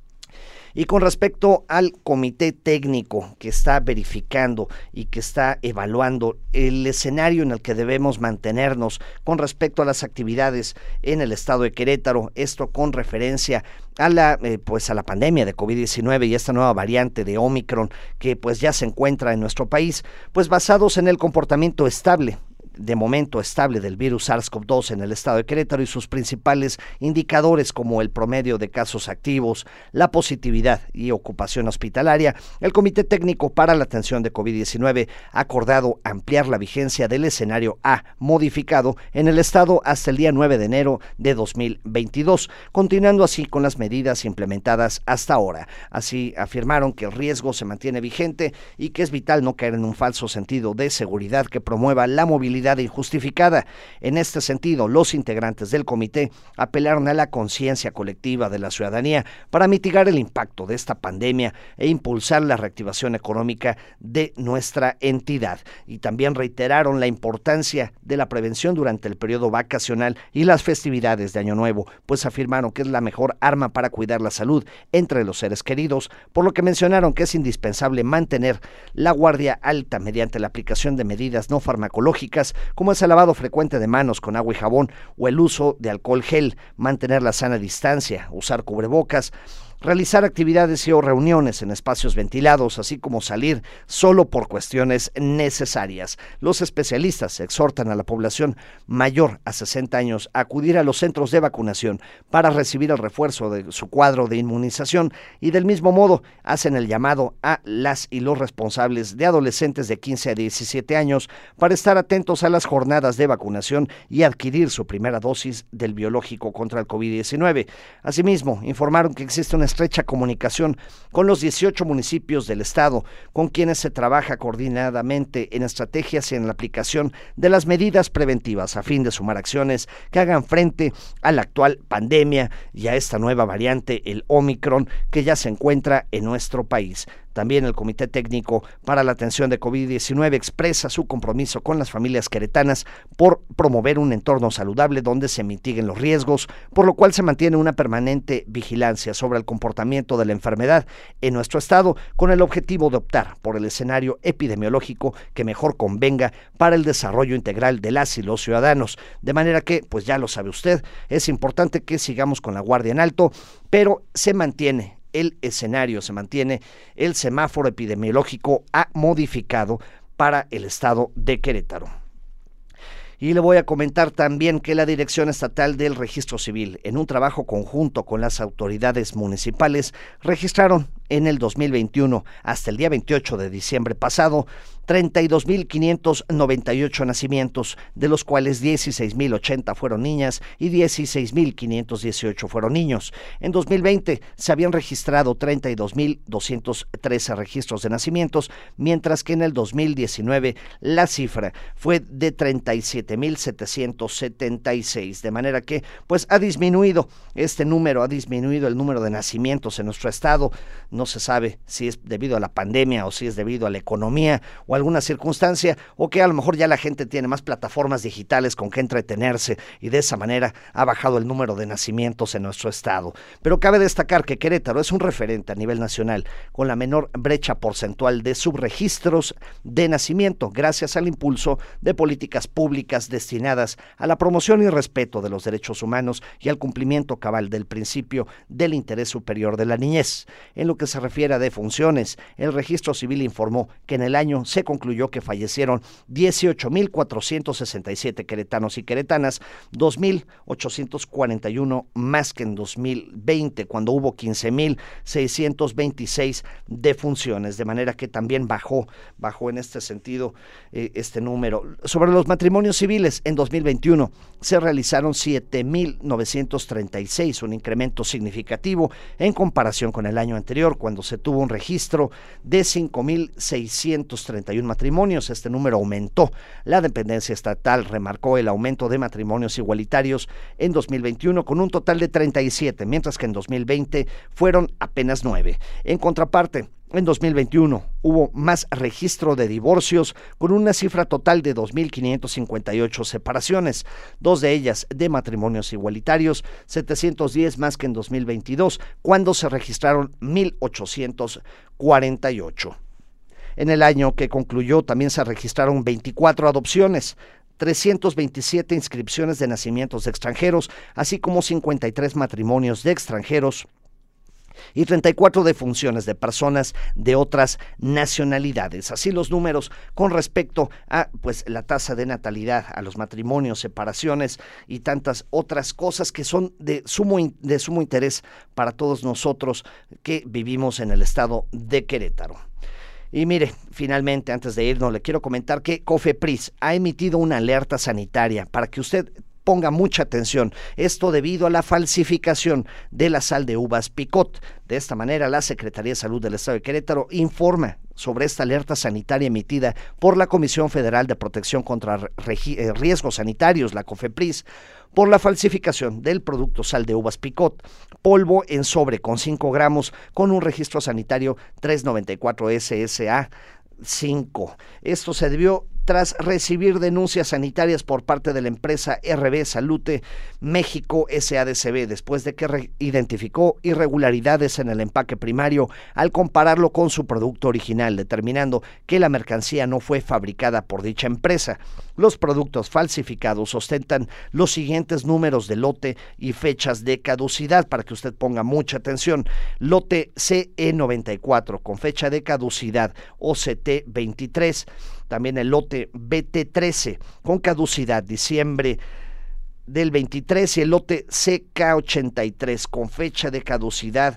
Y con respecto al comité técnico que está verificando y que está evaluando el escenario en el que debemos mantenernos con respecto a las actividades en el estado de Querétaro, esto con referencia a la eh, pues a la pandemia de COVID diecinueve y esta nueva variante de Omicron que pues ya se encuentra en nuestro país, pues basados en el comportamiento estable de momento estable del virus SARS-CoV dos en el estado de Querétaro y sus principales indicadores como el promedio de casos activos, la positividad y ocupación hospitalaria, el Comité Técnico para la Atención de COVID diecinueve ha acordado ampliar la vigencia del escenario A modificado en el estado hasta el día nueve de enero de dos mil veintidós, continuando así con las medidas implementadas hasta ahora. Así afirmaron que el riesgo se mantiene vigente y que es vital no caer en un falso sentido de seguridad que promueva la movilidad injustificada. En este sentido, los integrantes del comité apelaron a la conciencia colectiva de la ciudadanía para mitigar el impacto de esta pandemia e impulsar la reactivación económica de nuestra entidad. Y también reiteraron la importancia de la prevención durante el periodo vacacional y las festividades de Año Nuevo, pues afirmaron que es la mejor arma para cuidar la salud entre los seres queridos, por lo que mencionaron que es indispensable mantener la guardia alta mediante la aplicación de medidas no farmacológicas como es el lavado frecuente de manos con agua y jabón o el uso de alcohol gel, mantener la sana distancia, usar cubrebocas, realizar actividades y o reuniones en espacios ventilados, así como salir solo por cuestiones necesarias. Los especialistas exhortan a la población mayor a sesenta años a acudir a los centros de vacunación para recibir el refuerzo de su cuadro de inmunización y del mismo modo hacen el llamado a las y los responsables de adolescentes de quince a diecisiete años para estar atentos a las jornadas de vacunación y adquirir su primera dosis del biológico contra el COVID diecinueve. Asimismo, informaron que existe una estrecha comunicación con los dieciocho municipios del estado, con quienes se trabaja coordinadamente en estrategias y en la aplicación de las medidas preventivas a fin de sumar acciones que hagan frente a la actual pandemia y a esta nueva variante, el Omicron, que ya se encuentra en nuestro país. También el Comité Técnico para la Atención de COVID diecinueve expresa su compromiso con las familias queretanas por promover un entorno saludable donde se mitiguen los riesgos, por lo cual se mantiene una permanente vigilancia sobre el comportamiento de la enfermedad en nuestro estado, con el objetivo de optar por el escenario epidemiológico que mejor convenga para el desarrollo integral de las y los ciudadanos. De manera que, pues ya lo sabe usted, es importante que sigamos con la guardia en alto, pero se mantiene el escenario, se mantiene el semáforo epidemiológico ha modificado para el estado de Querétaro. Y le voy a comentar también que la Dirección Estatal del Registro Civil, en un trabajo conjunto con las autoridades municipales, registraron en el dos mil veintiuno hasta el día veintiocho de diciembre pasado treinta y dos mil quinientos noventa y ocho nacimientos, de los cuales dieciséis mil ochenta fueron niñas y dieciséis mil quinientos dieciocho fueron niños. En dos mil veinte se habían registrado treinta y dos mil doscientos trece registros de nacimientos, mientras que en el dos mil diecinueve la cifra fue de treinta y siete mil setecientos setenta y seis, de manera que pues ha disminuido este número, ha disminuido el número de nacimientos en nuestro estado. No se sabe si es debido a la pandemia o si es debido a la economía o alguna circunstancia, o que a lo mejor ya la gente tiene más plataformas digitales con que entretenerse y de esa manera ha bajado el número de nacimientos en nuestro estado. Pero cabe destacar que Querétaro es un referente a nivel nacional con la menor brecha porcentual de subregistros de nacimiento, gracias al impulso de políticas públicas destinadas a la promoción y respeto de los derechos humanos y al cumplimiento cabal del principio del interés superior de la niñez. En lo que se refiere a defunciones, el Registro Civil informó que en el año se concluyó que fallecieron dieciocho mil cuatrocientos sesenta y siete queretanos y queretanas, dos mil ochocientos cuarenta y uno más que en dos mil veinte, cuando hubo quince mil seiscientos veintiséis defunciones, de manera que también bajó, bajó en este sentido eh, este número. Sobre los matrimonios civiles, en dos mil veintiuno se realizaron siete mil novecientos treinta y seis, un incremento significativo en comparación con el año anterior, cuando se tuvo un registro de cinco mil seiscientos treinta y uno matrimonios. Este número aumentó. La dependencia estatal remarcó el aumento de matrimonios igualitarios en dos mil veintiuno con un total de treinta y siete, mientras que en dos mil veinte fueron apenas nueve. En contraparte, en dos mil veintiuno hubo más registro de divorcios con una cifra total de dos mil quinientos cincuenta y ocho separaciones, dos de ellas de matrimonios igualitarios, setecientos diez más que en dos mil veintidós, cuando se registraron mil ochocientos cuarenta y ocho. En el año que concluyó también se registraron veinticuatro adopciones, trescientas veintisiete inscripciones de nacimientos de extranjeros, así como cincuenta y tres matrimonios de extranjeros y treinta y cuatro defunciones de personas de otras nacionalidades. Así los números con respecto a pues la tasa de natalidad, a los matrimonios, separaciones y tantas otras cosas que son de sumo, de sumo interés para todos nosotros que vivimos en el estado de Querétaro. Y mire, finalmente, antes de irnos, le quiero comentar que COFEPRIS ha emitido una alerta sanitaria para que usted ponga mucha atención, esto debido a la falsificación de la sal de uvas Picot. De esta manera, la Secretaría de Salud del Estado de Querétaro informa sobre esta alerta sanitaria emitida por la Comisión Federal de Protección contra Riesgos Sanitarios, la COFEPRIS, por la falsificación del producto sal de uvas Picot, polvo en sobre con cinco gramos, con un registro sanitario tres noventa y cuatro S S A cinco. Esto se debió tras recibir denuncias sanitarias por parte de la empresa R B Salute México S A D C B, después de que re- identificó irregularidades en el empaque primario al compararlo con su producto original, determinando que la mercancía no fue fabricada por dicha empresa. Los productos falsificados ostentan los siguientes números de lote y fechas de caducidad, para que usted ponga mucha atención. Lote C E noventa y cuatro con fecha de caducidad O C T veintitrés, también el lote B T trece con caducidad diciembre del veintitrés y el lote C K ochenta y tres con fecha de caducidad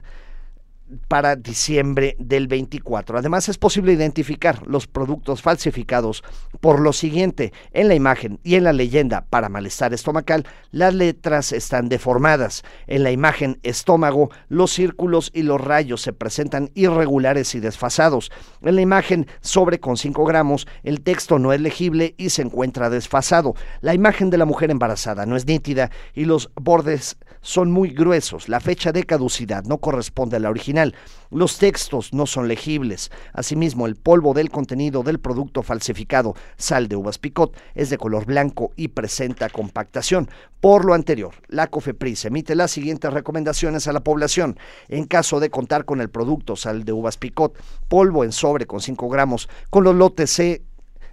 para diciembre del veinticuatro. Además, es posible identificar los productos falsificados por lo siguiente: en la imagen y en la leyenda para malestar estomacal, las letras están deformadas. En la imagen estómago, los círculos y los rayos se presentan irregulares y desfasados. En la imagen sobre con cinco gramos, el texto no es legible y se encuentra desfasado. La imagen de la mujer embarazada no es nítida y los bordes son muy gruesos. La fecha de caducidad no corresponde a la original. Los textos no son legibles. Asimismo, el polvo del contenido del producto falsificado, sal de uvas Picot, es de color blanco y presenta compactación. Por lo anterior, la COFEPRIS emite las siguientes recomendaciones a la población. En caso de contar con el producto sal de uvas Picot, polvo en sobre con cinco gramos, con los lotes C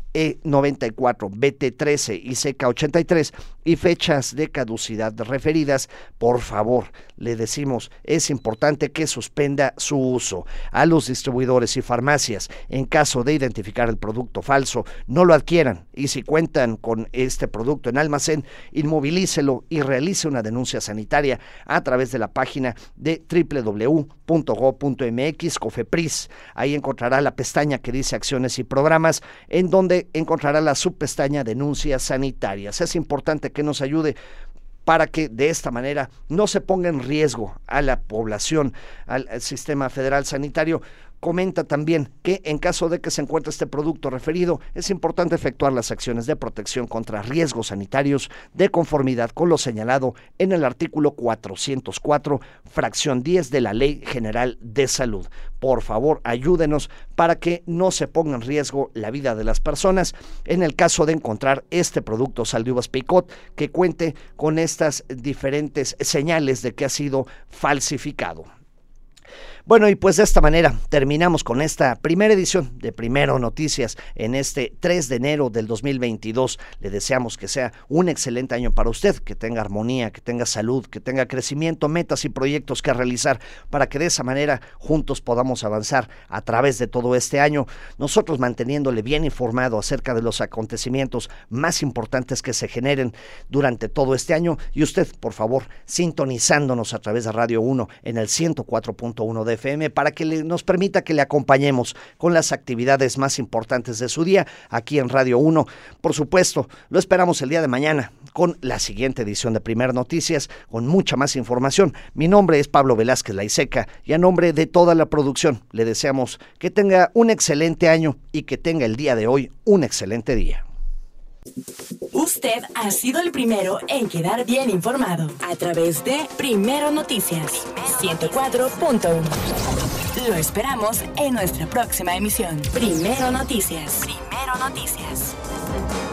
E noventa y cuatro, B T trece y C K ochenta y tres y fechas de caducidad referidas, por favor, le decimos, es importante que suspenda su uso. A los distribuidores y farmacias, en caso de identificar el producto falso, no lo adquieran, y si cuentan con este producto en almacén, inmovilícelo y realice una denuncia sanitaria a través de la página de doble u doble u doble u punto gob punto m x COFEPRIS. Ahí encontrará la pestaña que dice acciones y programas, en donde encontrará la subpestaña denuncias sanitarias. Es importante que nos ayude para que de esta manera no se ponga en riesgo a la población, al, al sistema federal sanitario. Comenta también que en caso de que se encuentre este producto referido, es importante efectuar las acciones de protección contra riesgos sanitarios de conformidad con lo señalado en el artículo cuatrocientos cuatro, fracción diez de la Ley General de Salud. Por favor, ayúdenos para que no se ponga en riesgo la vida de las personas en el caso de encontrar este producto sal de uvas Picot que cuente con estas diferentes señales de que ha sido falsificado. Bueno, y pues de esta manera terminamos con esta primera edición de Primero Noticias en este tres de enero del dos mil veintidós. Le deseamos que sea un excelente año para usted, que tenga armonía, que tenga salud, que tenga crecimiento, metas y proyectos que realizar, para que de esa manera juntos podamos avanzar a través de todo este año, nosotros manteniéndole bien informado acerca de los acontecimientos más importantes que se generen durante todo este año, y usted, por favor, sintonizándonos a través de Radio uno en el ciento cuatro punto uno de F M para que le, nos permita que le acompañemos con las actividades más importantes de su día aquí en Radio uno. Por supuesto, lo esperamos el día de mañana con la siguiente edición de Primer Noticias, con mucha más información. Mi nombre es Pablo Velázquez Laiseca y a nombre de toda la producción le deseamos que tenga un excelente año y que tenga el día de hoy un excelente día. Usted ha sido el primero en quedar bien informado a través de Primero Noticias ciento cuatro punto uno. Lo esperamos en nuestra próxima emisión. Primero Noticias. Primero Noticias.